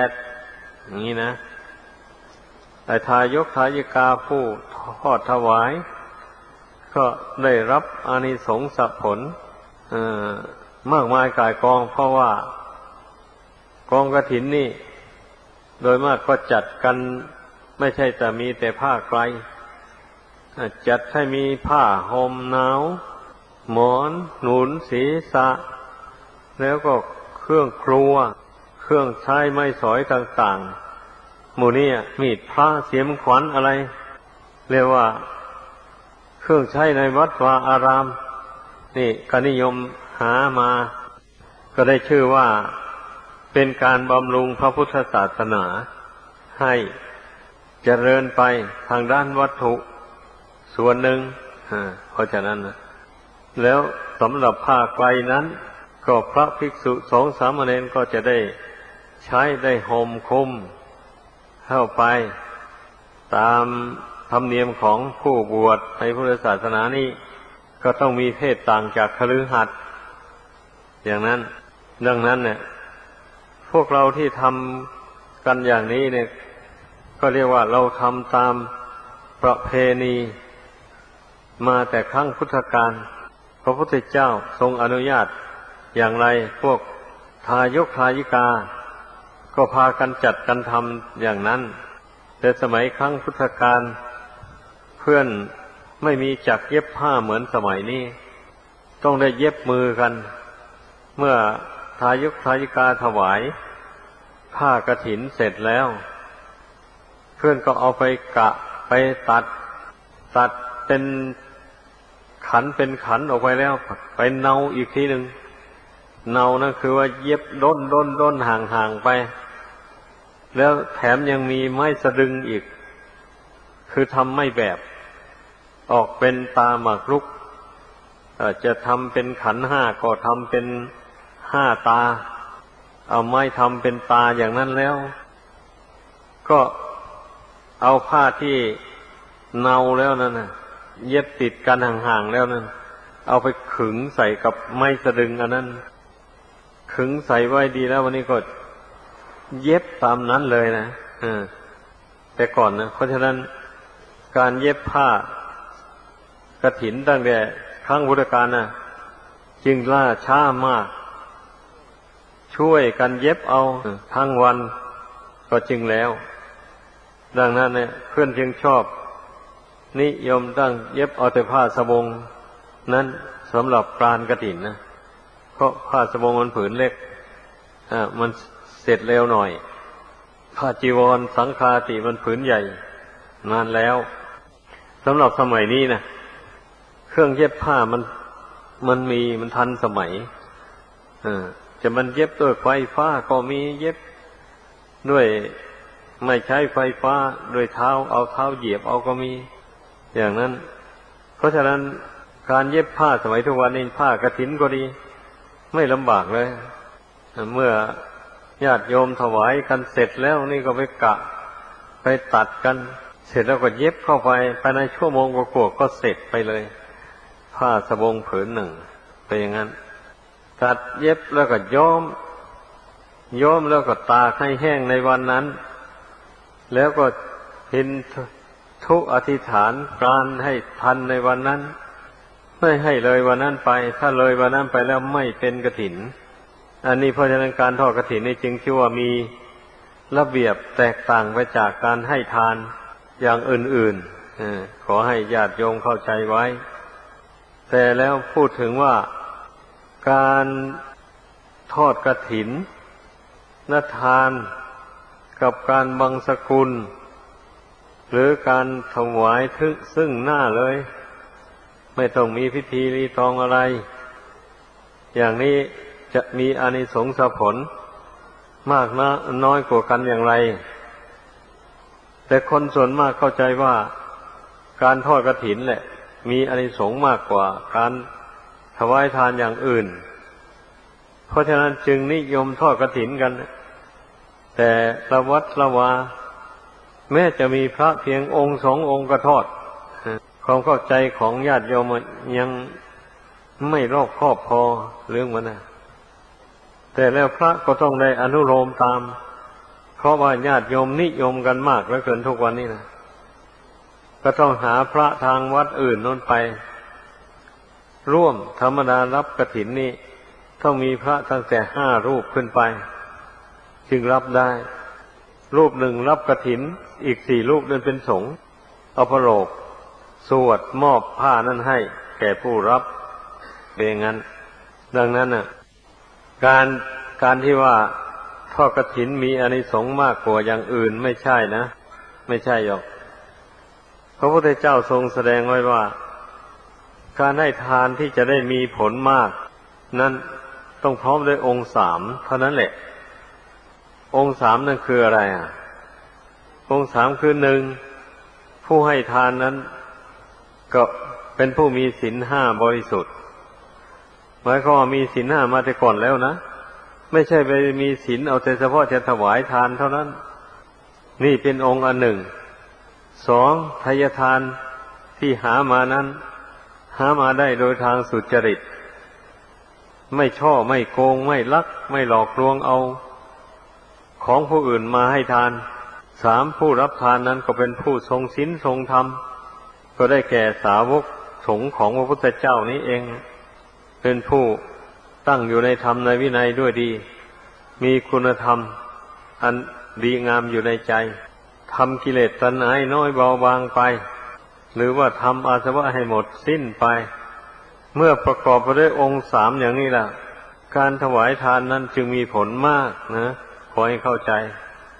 8อย่างนี้นะแต่ทายกทายิกาผู้ทอดถวายก็ได้รับอานิสงส์ผลมากมายก่ายกองเพราะว่ากองกฐินนี่โดยมากก็จัดกันไม่ใช่แต่มีแต่ผ้าไกลจัดให้มีผ้าห่มหนาวหมอนหนุนศีรษะแล้วก็เครื่องครัวเครื่องใช้ไม้สอยต่างๆหมู่นี้มีดพระเสียมขวัญอะไรเรียกว่าเครื่องใช้ในวัดวาอารามนี่ก็นิยมหามาก็ได้ชื่อว่าเป็นการบำรุงพระพุทธศาสนาให้เจริญไปทางด้านวัตถุส่วนหนึ่งเพราะฉะนั้นนะแล้วสำหรับผ้าไกลนั้นก็พระภิกษุสงฆ์สามเณรก็จะได้ใช้ได้ห่มคลุมเข้าไปตามธรรมเนียมของผู้บวชในพุทธศาสนานี้ก็ต้องมีเพศต่างจากคฤหัสถ์อย่างนั้นดังนั้นเนี่ยพวกเราที่ทำกันอย่างนี้เนี่ยก็เรียกว่าเราทำตามประเพณีมาแต่ครั้งพุทธกาลพระพุทธเจ้าทรงอนุญาตอย่างไรพวกทายกทายิกาก็พากันจัดกันทำอย่างนั้นแต่สมัยครั้งพุทธกาลเพื่อนไม่มีจักรเย็บผ้าเหมือนสมัยนี้ต้องได้เย็บมือกันเมื่อทายกทายิกาถวายผ้ากฐินเสร็จแล้ว เพื่อนก็เอาไปกะไปตัดเป็นขันเป็นขันออกไปแล้วไปเนาอีกทีหนึ่งเนานั่นคือว่าเย็บด้นห่างไปแล้วแถมยังมีไม้สะดึงอีกคือทำไม่แบบออกเป็นตาหมากรุกจะทำเป็นขันห้าก็ทำเป็น5 ตาเอาไม้ทำเป็นตาอย่างนั้นแล้วก็เอาผ้าที่เนาแล้วนั่นน่ะเย็บติดกันห่างๆแล้วนั่นเอาไปขึงใส่กับไม้สะดึงอันนั้นขึงใส่ไว้ดีแล้ววันนี้ก็เย็บตามนั้นเลยนะแต่ก่อนนะเพราะฉะนั้นการเย็บผ้ากฐินตั้งแต่ครั้งพุทธกาลน่ะจึงล่าช้ามากช่วยกันเย็บเอาทั้งวันก็จึงแล้วดังนั้นเนี่ยเพื่อนจึงชอบนิยมตั้งเย็บเอาแต่ผ้าสบงนั้นสำหรับการกฐินนะเพราะผ้าสบงมันผืนเล็กมันเสร็จเร็วหน่อยผ้าจีวรสังฆาติมันผืนใหญ่นานแล้วสำหรับสมัยนี้นะเครื่องเย็บผ้ามันทันสมัยจะมันเย็บด้วยไฟฟ้าก็มีเย็บด้วยไม่ใช้ไฟฟ้าด้วยเท้าเอาเท้าเหยียบเอาก็มีอย่างนั้นเพราะฉะนั้นการเย็บผ้าสมัยทุกวันนี้ผ้ากฐินก็ดีไม่ลำบากเลยเมื่อญาติโยมถวายกันเสร็จแล้วนี่ก็ไปกะไปตัดกันเสร็จแล้วก็เย็บเข้าไปภายในชั่วโมงกว่าๆก็เสร็จไปเลยผ้าสบงผืนหนึ่งเป็นอย่างนั้นตัดเย็บแล้วก็ย้อมแล้วก็ตากให้แห้งในวันนั้นแล้วก็พินทุอธิษฐานการให้ทันในวันนั้นไม่ให้เลยวันนั้นไปถ้าเลยวันนั้นไปแล้วไม่เป็นกฐินอันนี้เพราะฉะนั้นการทอดกฐินนี่จึงชื่อว่ามีระเบียบแตกต่างไปจากการให้ทานอย่างอื่นๆขอให้ญาติโยมเข้าใจไว้แต่แล้วพูดถึงว่าการทอดกฐินทานกับการบังสกุลหรือการถวายซึ่งหน้าเลยไม่ต้องมีพิธีรีตองอะไรอย่างนี้จะมีอานิสงส์ผลมากน้อยกว่ากันอย่างไรแต่คนส่วนมากเข้าใจว่าการทอดกฐินแหละมีอานิสงส์มากกว่าการถวายทานอย่างอื่นเพราะฉะนั้นจึงนิยมทอดกฐินกันแต่ละวัดละวาแม้จะมีพระเพียงองค์2 องค์ก็ทอดความเข้าใจของญาติโยมยังไม่รอบคอบพอเรื่องมันนะแต่แล้วพระก็ต้องได้อนุโลมตามเพราะว่าญาติโยมนิยมกันมากเหลือเกินทุกวันนี้นะก็ต้องหาพระทางวัดอื่นโน้นไปร่วมธรรมดารับกฐินนี่ต้องมีพระตั้งแต่5 รูปขึ้นไปจึงรับได้รูปหนึ่งรับกฐินอีก4 รูปนั้นเป็นสงฆ์เอาพระโลกสวดมอบผ้านั้นให้แก่ผู้รับเป็นอย่างนั้นดังนั้นน่ะการที่ว่าทอดกฐินมีอานิสงส์มากกว่าอย่างอื่นไม่ใช่นะไม่ใช่หรอกพระพุทธเจ้าทรงแสดงไว้ว่าการให้ทานที่จะได้มีผลมากนั้นต้องพร้อมด้วยองค์3เท่านั้นแหละองค์3นั่นคืออะไรองค์3คือ1ผู้ให้ทานนั้นก็เป็นผู้มีศีล5บริสุทธิ์หมายความว่ามีศีล5มาแต่ก่อนแล้วนะไม่ใช่ไปมีศีลเอาแต่เฉพาะจะถวายทานเท่านั้นนี่เป็นองค์อันหนึ่ง2ทายทานที่หามานั้นหามาได้โดยทางสุจริตไม่ช่อไม่โกงไม่ลักไม่หลอกลวงเอาของผู้อื่นมาให้ทาน3ผู้รับทานนั้นก็เป็นผู้ทรงศีลทรงธรรมก็ได้แก่สาวกสงฆ์ของพระพุทธเจ้านี้เองเป็นผู้ตั้งอยู่ในธรรมในวินัยด้วยดีมีคุณธรรมอันดีงามอยู่ในใจทำกิเลสตัณหาน้อยเบาบางไปหรือว่าทำอาสวะให้หมดสิ้นไปเมื่อประกอบไปด้วยองค์3อย่างนี้ล่ะการถวายทานนั้นจึงมีผลมากนะขอให้เข้าใจ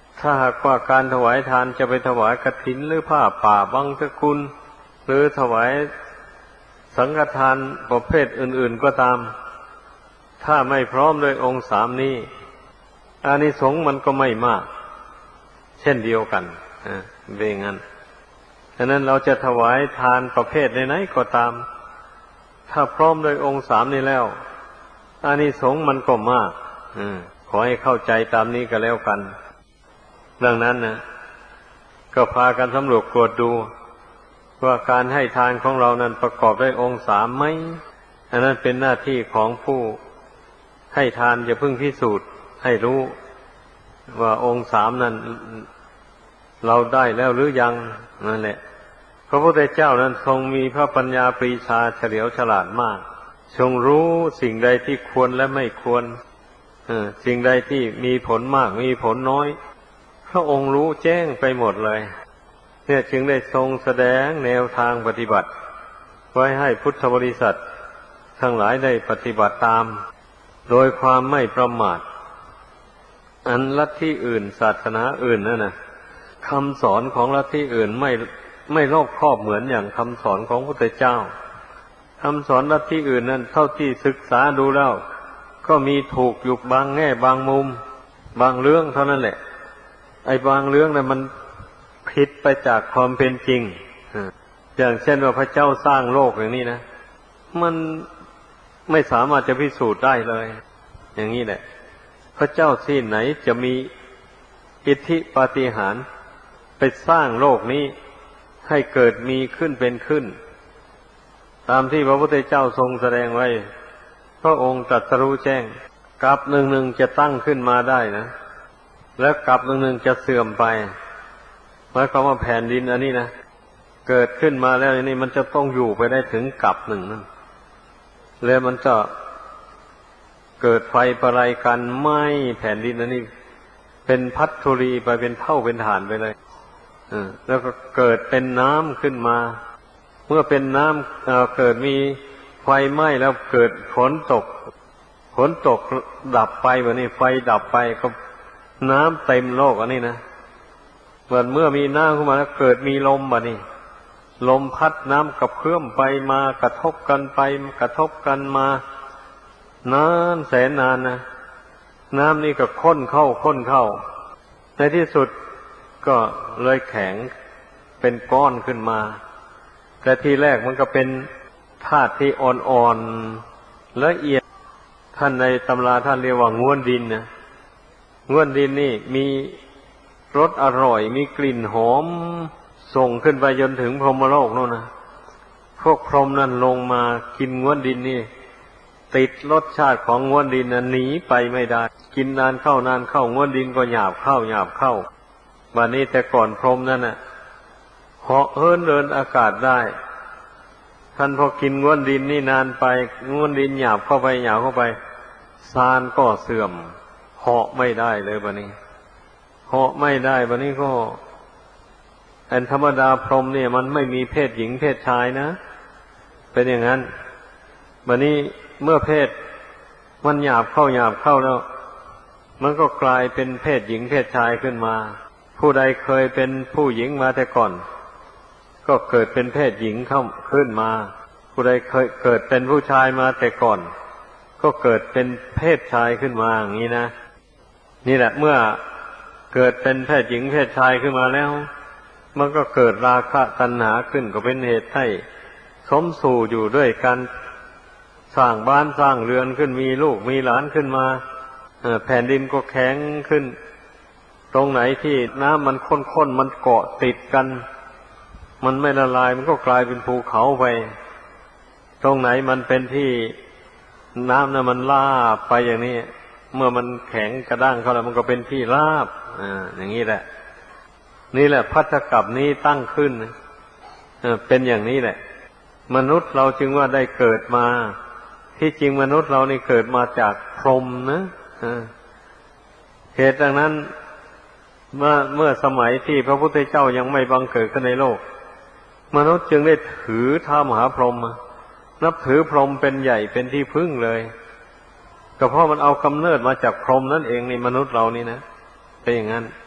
ถ้าหากว่าการถวายทานจะไปถวายกฐินหรือผ้าป่าบังสกุลหรือถวายสังฆทานประเภทอื่นๆก็ตามถ้าไม่พร้อมด้วยองค์สามนี้อานิสงส์มันก็ไม่มากเช่นเดียวกันเป็นอย่างนั้นฉะนั้นเราจะถวายทานประเภทไหนๆก็ตามถ้าพร้อมด้วยองค์สามนี้แล้วอานิสงส์มันก็มากขอให้เข้าใจตามนี้ก็แล้วกันดังนั้นนะก็พากันสำรวจตรวจดูว่าการให้ทานของเรานั้นประกอบด้วยองค์สามไหมอันนั้นเป็นหน้าที่ของผู้ให้ทานจะพึ่งพิสูจน์ให้รู้ว่าองค์สามนั้นเราได้แล้วหรือยังนั่นแหละพระพุทธเจ้านั้นทรงมีพระปัญญาปรีชาเฉลียวฉลาดมากทรงรู้สิ่งใดที่ควรและไม่ควรสิ่งใดที่มีผลมากมีผลน้อยพระองค์รู้แจ้งไปหมดเลยเนี่ยจึงได้ทรงแสดงแนวทางปฏิบัติไว้ให้พุทธบริษัททั้งหลายได้ปฏิบัติตามโดยความไม่ประมาทอันลัทธิอื่นศาสนาอื่นนั่นนะคำสอนของลัทธิอื่นไม่รอบคอบเหมือนอย่างคำสอนของพระพุทธเจ้าคำสอนลัทธิอื่นนั้นเท่าที่ศึกษาดูแล้วก็มีถูกอยู่บางแง่บางมุมบางเรื่องเท่านั้นแหละไอ้บางเรื่องนั้นมันผิดไปจากความเป็นจริงอย่างเช่นว่าพระเจ้าสร้างโลกอย่างนี้นะมันไม่สามารถจะพิสูจน์ได้เลยอย่างนี้แหละพระเจ้าที่ไหนจะมีอิทธิปาฏิหาริย์ไปสร้างโลกนี้ให้เกิดมีขึ้นเป็นขึ้นตามที่พระพุทธเจ้าทรงแสดงไว้พระองค์ตรัสรู้แจ้งกับหนึ่งจะตั้งขึ้นมาได้นะแล้วกับหนึ่งจะเสื่อมไปหมายความว่าแผ่นดินอันนี้นะเกิดขึ้นมาแล้วนี่มันจะต้องอยู่ไปได้ถึงกับหนึ่งนั่นแล้วมันจะเกิดไฟประไรกันไหม้แผ่นดินอันนี้เป็นพัทธุรีไปเป็นเท่าเป็นฐานไปเลยแล้วก็เกิดเป็นน้ำขึ้นมาเมื่อเป็นน้ำเกิดมีไฟไหม้แล้วเกิดฝนตกดับไปแบบนี้ไฟดับไปก็น้ำเต็มโลกอันนี้นะเมื่อมีน้ำขึ้นมาแล้วเกิดมีลมแบบนี้ลมพัดน้ำกระเพื่อมไปมากระทบกันไปกระทบกันมานานแสนนานนะน้ำนี่ก็ข้นเข้าในที่สุดก็เลยแข็งเป็นก้อนขึ้นมาแต่ทีแรกมันก็เป็นธาตุที่อ่อนๆละเอียดท่านในตำราท่านเรียกว่าง้วนดินนะง้วนดินนี่มีรสอร่อยมีกลิ่นหอมส่งขึ้นไปจนถึงพรหมโลกโน่นนะพวกพรหมนั่นลงมากินง้วนดินนี่ติดรสชาติของง้วนดินนั้นหนีไปไม่ได้กินนานเข้ง้วนดินก็หยาบเข้าวันนี้แต่ก่อนพรหมนั่นน่ะเหาะเหินเดินอากาศได้ท่านพอกินง้วนดินนี่นานไปง้วนดินหยาบเข้าไปซานก็เสื่อมเหาะไม่ได้เลยบัดนี้เหาะไม่ได้บัดนี้ก็อันธรรมดาพรหมเนี่ยมันไม่มีเพศหญิงเพศชายนะเป็นอย่างนั้นบัดนี้เมื่อเพศมันหยาบเข้าแล้วมันก็กลายเป็นเพศหญิงเพศชายขึ้นมาผู้ใดเคยเป็นผู้หญิงมาแต่ก่อนก็เกิดเป็นเพศหญิงเข้าขึ้นมาผู้ใดเคยเกิดเป็นผู้ชายมาแต่ก่อนก็เกิดเป็นเพศชายขึ้นมาอย่างนี้นะนี่แหละเมื่อเกิดเป็นเพศหญิงเพศชายขึ้นมาแล้วมันก็เกิดราคะตัณหาขึ้นก็เป็นเหตุให้สมสู่อยู่ด้วยกันสร้างบ้านสร้างเรือนขึ้นมีลูกมีหลานขึ้นมาแผ่นดินก็แข็งขึ้นตรงไหนที่น้ำมันข้นมันเกาะติดกันมันไม่ละลายมันก็กลายเป็นภูเขาไปตรงไหนมันเป็นที่น้ำน่ะมันลาบไปอย่างนี้เมื่อมันแข็งกระด้างเข้าแล้วมันก็เป็นที่ราบอย่างนี้แหละนี่แหละพัทธกัปนี้ตั้งขึ้นเป็นอย่างนี้แหละมนุษย์เราจึงว่าได้เกิดมาที่จริงมนุษย์เรานี่เกิดมาจากพรหมนะเหตุดังนั้นเมื่อสมัยที่พระพุทธเจ้ายังไม่บังเกิดขึ้นในโลกมนุษย์จึงได้ถือท้าวมหาพรหมนับถือพรหมเป็นใหญ่เป็นที่พึ่งเลยก็เพราะมันเอากำเนิดมาจากพรหมนั่นเองในมนุษย์เรานี่นะเป็นอย่างนั้น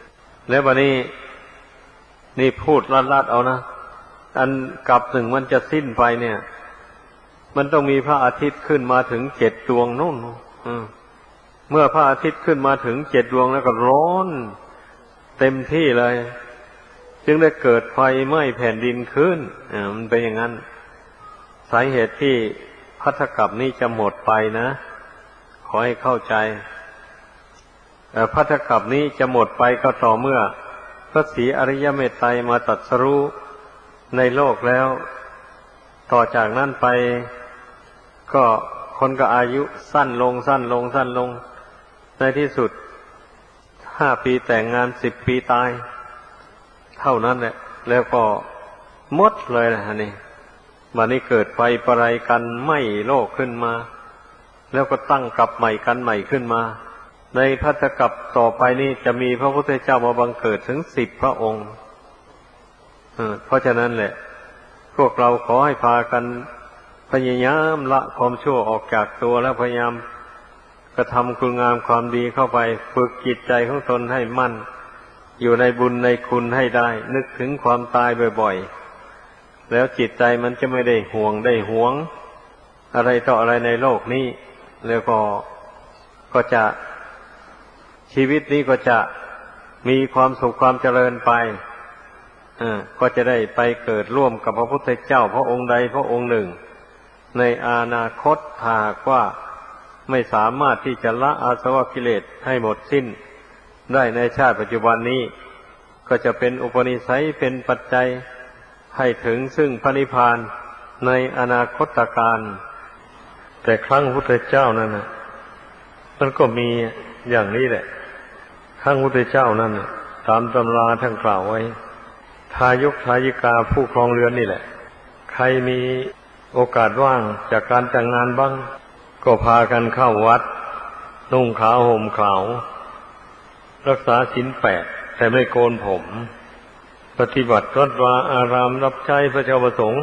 แล้ววันนี้นี่พูดลัดๆเอานะอันกับหนึ่งมันจะสิ้นไปเนี่ยมันต้องมีพระอาทิตย์ขึ้นมาถึง7 ดวงนู่นเมื่อพระอาทิตย์ขึ้นมาถึง7 ดวงแล้วก็ร้อนเต็มที่เลยจึงได้เกิดไฟไหม้แผ่นดินขึ้นมันเป็นอย่างนั้นสาเหตุที่ภัตตกัปนี้จะหมดไปนะขอให้เข้าใจภัตตกัปนี้จะหมดไปก็ต่อเมื่อพระศรีอริยเมตไตรมาตรัสรู้ในโลกแล้วต่อจากนั้นไปก็คนก็อายุสั้นลงในที่สุด5 ปีแต่งงาน10 ปีตายเท่านั้นแหละแล้วก็หมดเลยนะนี่บัดนี้เกิดไฟประไรกันไหม้โลกขึ้นมาแล้วก็ตั้งกลับใหม่กันใหม่ขึ้นมาในภัตตกัปต่อไปนี้จะมีพระพุทธเจ้ามาบังเกิดถึง10 พระองค์เพราะฉะนั้นแหละพวกเราขอให้พากันพยายามละความชั่วออกจากตัวแล้วพยายามกระทำคุณงามความดีเข้าไปฝึกจิตใจของตนให้มั่นอยู่ในบุญในคุณให้ได้นึกถึงความตายบ่อยๆแล้วจิตใจมันจะไม่ได้ห่วงได้หวงอะไรต่ออะไรในโลกนี้แล้วก็จะชีวิตนี้ก็จะมีความสุขความเจริญไปก็จะได้ไปเกิดร่วมกับพระพุทธเจ้าพระองค์ใดพระองค์หนึ่งในอนาคตถ้าหากว่าไม่สามารถที่จะละอาสวะกิเลสให้หมดสิ้นได้ในชาติปัจจุบันนี้ก็จะเป็นอุปนิสัยเป็นปัจจัยให้ถึงซึ่งพระนิพพานในอนาคตการแต่ครั้งพุทธเจ้านั้นนะมันก็มีอย่างนี้แหละครั้งพุทธเจ้านั้นตามตำราท่านกล่าวไว้ทายกทายิกาผู้ครองเรือนนี่แหละใครมีโอกาสว่างจากการแต่งงานบ้างก็พากันเข้าวัดนุ่งขาวห่มขาวรักษาศีล8แต่ไม่โกนผมปฏิบัติวัดวาอารามรับใช้พระเจ้าประสงค์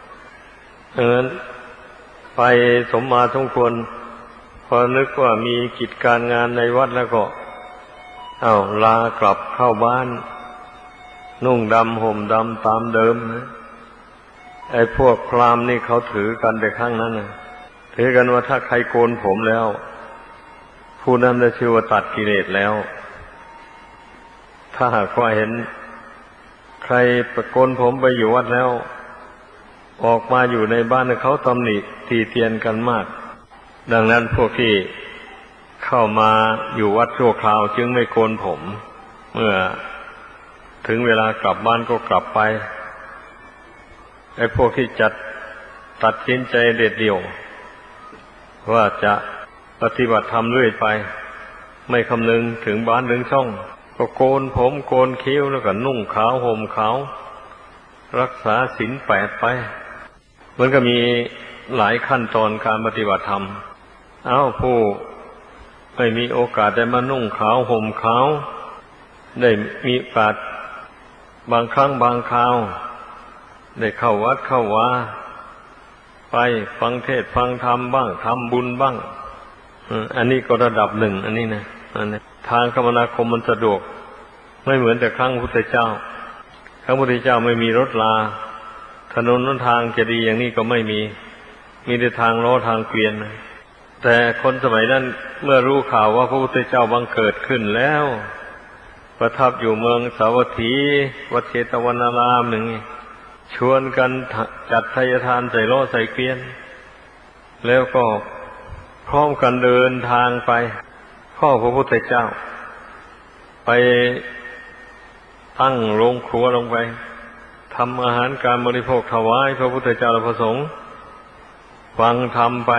ไปสมมาสมควรพอนึกว่ามีกิจการงานในวัดแล้วก็ลากลับเข้าบ้านนุ่งดำห่มดำตามเดิมนะไอ้พวกพราหมณ์นี่เขาถือกันแต่ครั้งนั้นนะถือกันว่าถ้าใครโกนผมแล้วผู้นั้นจะชื่อว่าตัดกิเลสแล้วถ้าหากว่าเห็นใครประโกนผมไปอยู่วัดแล้วออกมาอยู่ในบ้านเขาตำหนิตีเตียนกันมากดังนั้นพวกที่เข้ามาอยู่วัดชั่วคราวจึงไม่โกนผมเมื่อถึงเวลากลับบ้านก็กลับไปไอ้พวกที่จัดตัดสินใจเด็ดเดี่ยวว่าจะปฏิบัติธรรมเรื่อยไปไม่คำนึงถึงบ้านถึงช่องก็โกนผมโกนคิ้วแล้วก็นุ่งขาวห่มขาวรักษาศีล8ไปมันก็มีหลายขั้นตอนการปฏิบัติธรรมผู้ไม่มีโอกาสได้มานุ่งขาวห่มขาวได้มีโอกาสบางครั้งบางคราวได้เข้าวัดเข้าวาไปฟังเทศน์ฟังธรรมบ้างทำบุญบ้างอันนี้ก็ระดับหนึ่งอันนี้นะทางคมนาคมมันสะดวกไม่เหมือนแต่ครั้งพุทธเจ้าครั้งพุทธเจ้าไม่มีรถลาถนนหนทางจะดีอย่างนี้ก็ไม่มีแต่ทางล้อทางเกวียนแต่คนสมัยนั้นเมื่อรู้ข่าวว่าพระพุทธเจ้าบังเกิดขึ้นแล้วประทับอยู่เมืองสาวัตถีวัดเชตวนารามหนึ่งชวนกันจัดทายทานใส่ล้อใส่เกวียนแล้วก็พร้อมกันเดินทางไปข้อพระพุทธเจ้าไปตั้งโรงครัวลงไปทำอาหารการบริโภคถวายพระพุทธเจ้าและพระสงฆ์ฟังธรรมไป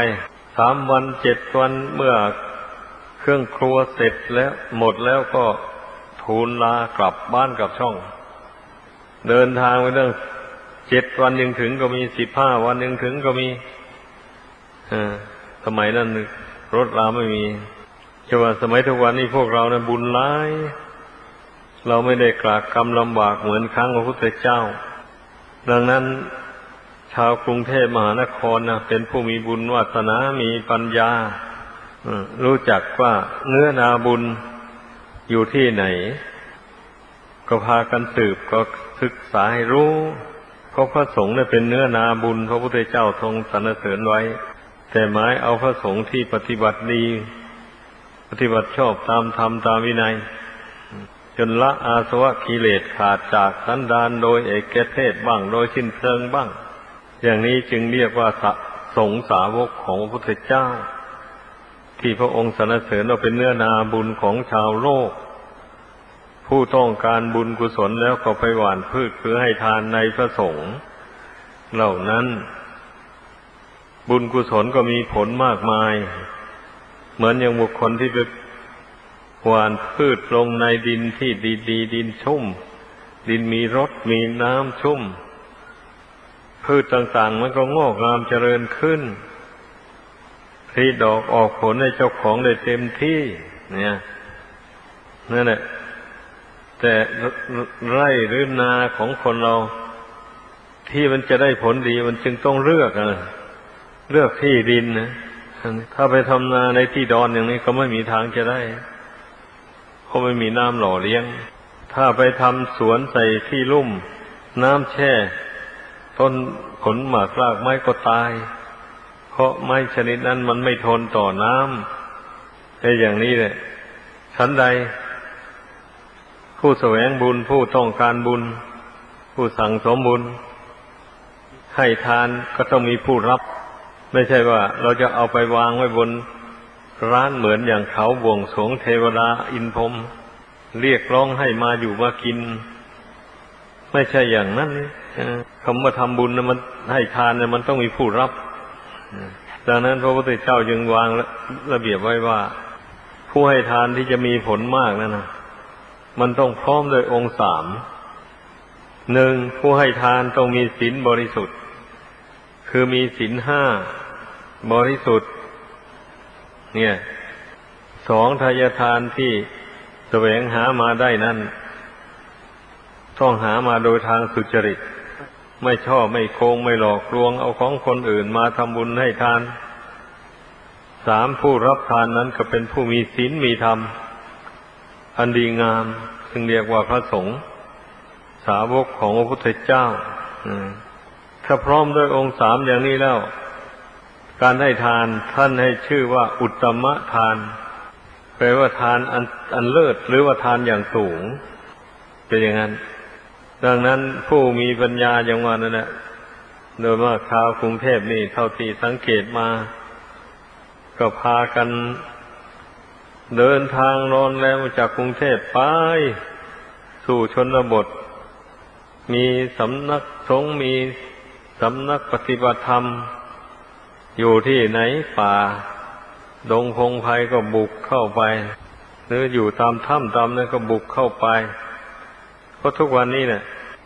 3 วัน 7 วันเมื่อเครื่องครัวเสร็จแล้วหมดแล้วก็ทูลลากลับบ้านกลับช่องเดินทางไปเรื่อง7 วันยังถึงก็มี15 วันยังถึงก็มีสมัยนั้นรถราไม่มีแต่ว่าสมัยทุกวันนี้พวกเราเนี่ยบุญร้ายเราไม่ได้กรากกรรมลำบากเหมือนครั้งพระพุทธเจ้าดังนั้นชาวกรุงเทพมหานครนะเป็นผู้มีบุญวาสนามีปัญญารู้จักว่าเนื้อนาบุญอยู่ที่ไหนก็พากันสืบก็ศึกษาให้รู้เพราะพระสงฆ์เนี่ยเป็นเนื้อนาบุญพระพุทธเจ้าทรงสรรเสริญไว้แต่หมายเอาพระสงฆ์ที่ปฏิบัติดีปฏิบัติชอบตามธรรมตามวินัยจนละอาสวะกิเลสขาดจากสันดานโดยเอกเทศบ้างโดยสิ้นเชิงบ้างอย่างนี้จึงเรียกว่าสงฆ์สาวกของพระพุทธเจ้าที่พระองค์สรรเสริญว่าเป็นเนื้อนาบุญของชาวโลกผู้ต้องการบุญกุศลแล้วก็ไปหว่านพืชเพื่อให้ทานในพระสงฆ์เหล่านั้นบุญกุศลก็มีผลมากมายเหมือนอย่างบุคคลที่ไปหว่านพืชลงในดินที่ดีๆดินชุ่มดินมีรสมีน้ำชุ่มพืชต่างๆมันก็งอกงามเจริญขึ้นผลิดอกออกผลให้เจ้าของได้เต็มที่เนี่ยนั่นแหละแต่ไร่หรือนาของคนเราที่มันจะได้ผลดีมันจึงต้องเลือกที่ดินนะถ้าไปทำนาในที่ดอนอย่างนี้ก็ไม่มีทางจะได้เพราะไม่มีน้ำหล่อเลี้ยงถ้าไปทำสวนใส่ที่ลุ่มน้ำแช่ต้นผลหมากรากไม้ก็ตายเพราะไม้ชนิดนั้นมันไม่ทนต่อน้ำในอย่างนี้แหละฉันใดผู้แสวงบุญผู้ต้องการบุญผู้สั่งสมบุญให้ทานก็ต้องมีผู้รับไม่ใช่ว่าเราจะเอาไปวางไว้บนร้านเหมือนอย่างเขาบวงสรวงเทวดาอินพรหมเรียกร้องให้มาอยู่มากินไม่ใช่อย่างนั้นคำว่าทำบุญนะมันให้ทานเนี่ยมันต้องมีผู้รับดังนั้นพระพุทธเจ้าจึงวางระเบียบไว้ว่าผู้ให้ทานที่จะมีผลมากนั่นนะมันต้องพร้อมโดยองค์สามหนึ่งผู้ให้ทานต้องมีศีลบริสุทธิ์คือมีศีลห้าบริสุทธิ์เนี่ยสองทายทานที่แสวงหามาได้นั้นต้องหามาโดยทางสุจริตไม่ช่อไม่โกงไม่หลอกลวงเอาของคนอื่นมาทำบุญให้ทานสามผู้รับทานนั้นก็เป็นผู้มีศีลมีธรรมอันดีงามซึ่งเรียกว่าพระสงฆ์สาวกของพระพุทธเจ้าถ้าพร้อมด้วยองค์สามอย่างนี้แล้วการให้ทานท่านให้ชื่อว่าอุตตมทานแปลว่าทานอันเลิศหรือว่าทานอย่างสูงเป็นอย่างนั้นดังนั้นผู้มีปัญญาอย่างว่านั่นแหละโดยมากชาวกรุงเทพนี่เท่าที่สังเกตมาก็พากันเดินทางรอนแล้วจากกรุงเทพไปสู่ชนบทมีสำนักสงฆ์มีสำนักปฏิบัติธรรมอยู่ที่ไหนป่าดงพงไพรก็บุกเข้าไปหรืออยู่ตามถ้ำตามนั้นก็บุกเข้าไปเพราะทุกวันนี้เนี่ย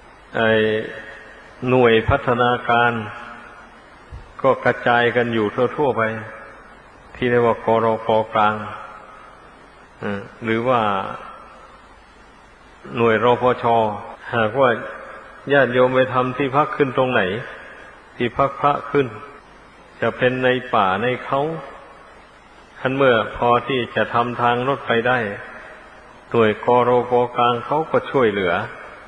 หน่วยพัฒนาการก็กระจายกันอยู่ทั่วๆไปที่เรียกว่ากรป.กลางหรือว่าหน่วยรพช.หากว่าญาติโยมไปทำที่พักขึ้นตรงไหนที่พักพระขึ้นจะเป็นในป่าในเขาขั้นเมื่อพอที่จะทำทางรถไปได้หน่วยกรป.กลางเขาก็ช่วยเหลือ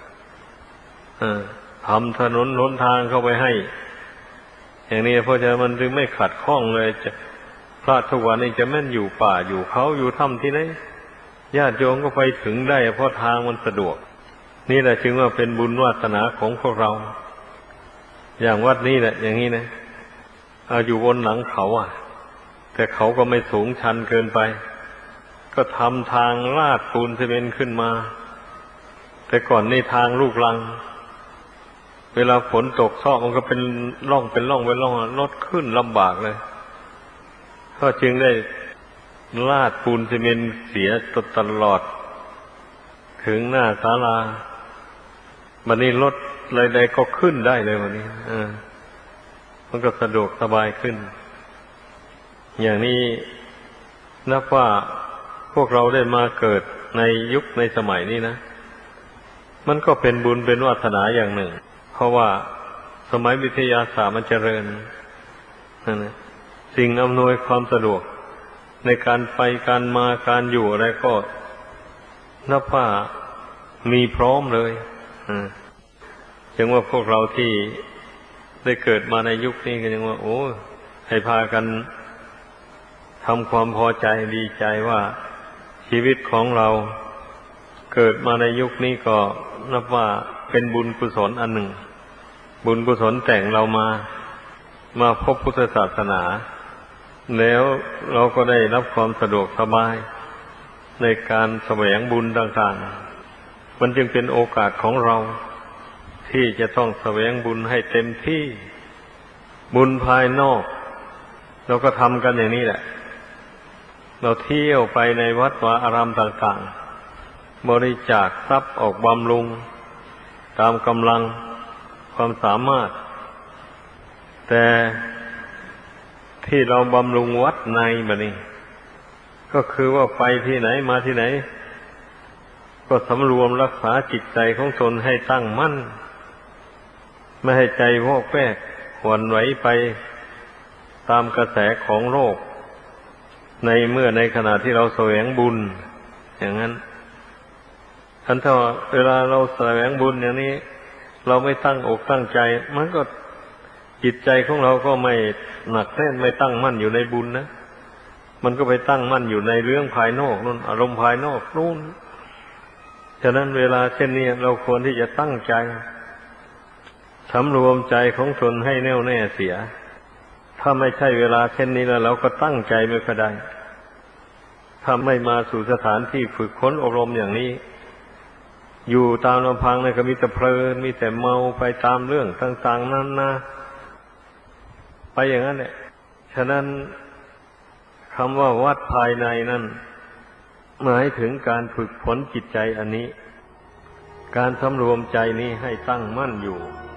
ทำถนนหนทางเข้าไปให้อย่างนี้เพราะฉะนั้นมันจึงไม่ขัดข้องเลยจะพระทุกวันนี้จะแม่นอยู่ป่าอยู่เขาอยู่ถ้ำที่ไหนญาติโยมก็ไปถึงได้เพราะทางมันสะดวกนี่แหละจึงว่าเป็นบุญวาสนาของพวกเราอย่างวัดนี้แหละอย่างนี้นะอยู่บนหลังเขาแต่เขาก็ไม่สูงชันเกินไปก็ทำทางลาดปูนซีเมนต์ขึ้นมาแต่ก่อนนี่ทางลูกรังเวลาฝนตกซอกมันก็เป็นร่องรถขึ้นลำบากเลยก็จึงได้ลาดปูนซีเมนต์เสียตลอดถึงหน้าศาลาวันนี้รถอะไรใดก็ขึ้นได้เลยวันนี้มันก็สะดวกสบายขึ้นอย่างนี้นับว่าพวกเราได้มาเกิดในยุคในสมัยนี้นะมันก็เป็นบุญเป็นวาสนาอย่างหนึ่งเพราะว่าสมัยวิทยาศาสตร์มันเจริญนั่นนะสิ่งอำนวยความสะดวกในการไปการมาการอยู่อะไรก็นับว่ามีพร้อมเลยจึงว่าพวกเราที่ได้เกิดมาในยุคนี้ก็ยังว่าโอ้ให้พากันทำความพอใจดีใจว่าชีวิตของเราเกิดมาในยุคนี้ก็นับว่าเป็นบุญกุศลอันหนึ่งบุญกุศลแต่งเรามาพบพุทธศาสนาแล้วเราก็ได้รับความสะดวกสบายในการแสวงบุญต่างๆมันจึงเป็นโอกาสของเราที่จะต้องแสวงบุญให้เต็มที่บุญภายนอกเราก็ทำกันอย่างนี้แหละเราเที่ยวไปในวัดวาอารามต่างๆบริจาคทรัพย์ออกบำรุงตามกำลังความสามารถแต่ที่เราบำรุงวัดในบัดนี้ก็คือว่าไปที่ไหนมาที่ไหนก็สำรวมรักษาจิตใจของตนให้ตั้งมั่นไม่ให้ใจวอกแวกหวั่นไหวไปตามกระแสของโลกในขณะที่เราแสวงบุญอย่างนั้นถ้าเวลาเราแสวงบุญอย่างนี้เราไม่ตั้งอกตั้งใจมันก็จิตใจของเราก็ไม่หนักแน่นไม่ตั้งมั่นอยู่ในบุญนะมันก็ไปตั้งมั่นอยู่ในเรื่องภายนอกนู่นอารมณ์ภายนอกนู่นฉะนั้นเวลาเช่นนี้เราควรที่จะตั้งใจสำรวมใจของตนให้แน่วแน่เสียถ้าไม่ใช่เวลาเช่นนี้แล้วเราก็ตั้งใจไม่ค่อยได้ถ้าไม่มาสู่สถานที่ฝึกค้นอบรมอย่างนี้อยู่ตามลำพังเนี่ยก็มีแต่เพลินมีแต่เมาไปตามเรื่องต่างๆนั่นนะไปอย่างนั้นแหละฉะนั้นคำว่าวัดภายในนั่นหมายถึงการฝึกฝนจิตใจอันนี้การสำรวมใจนี้ให้ตั้งมั่นอยู่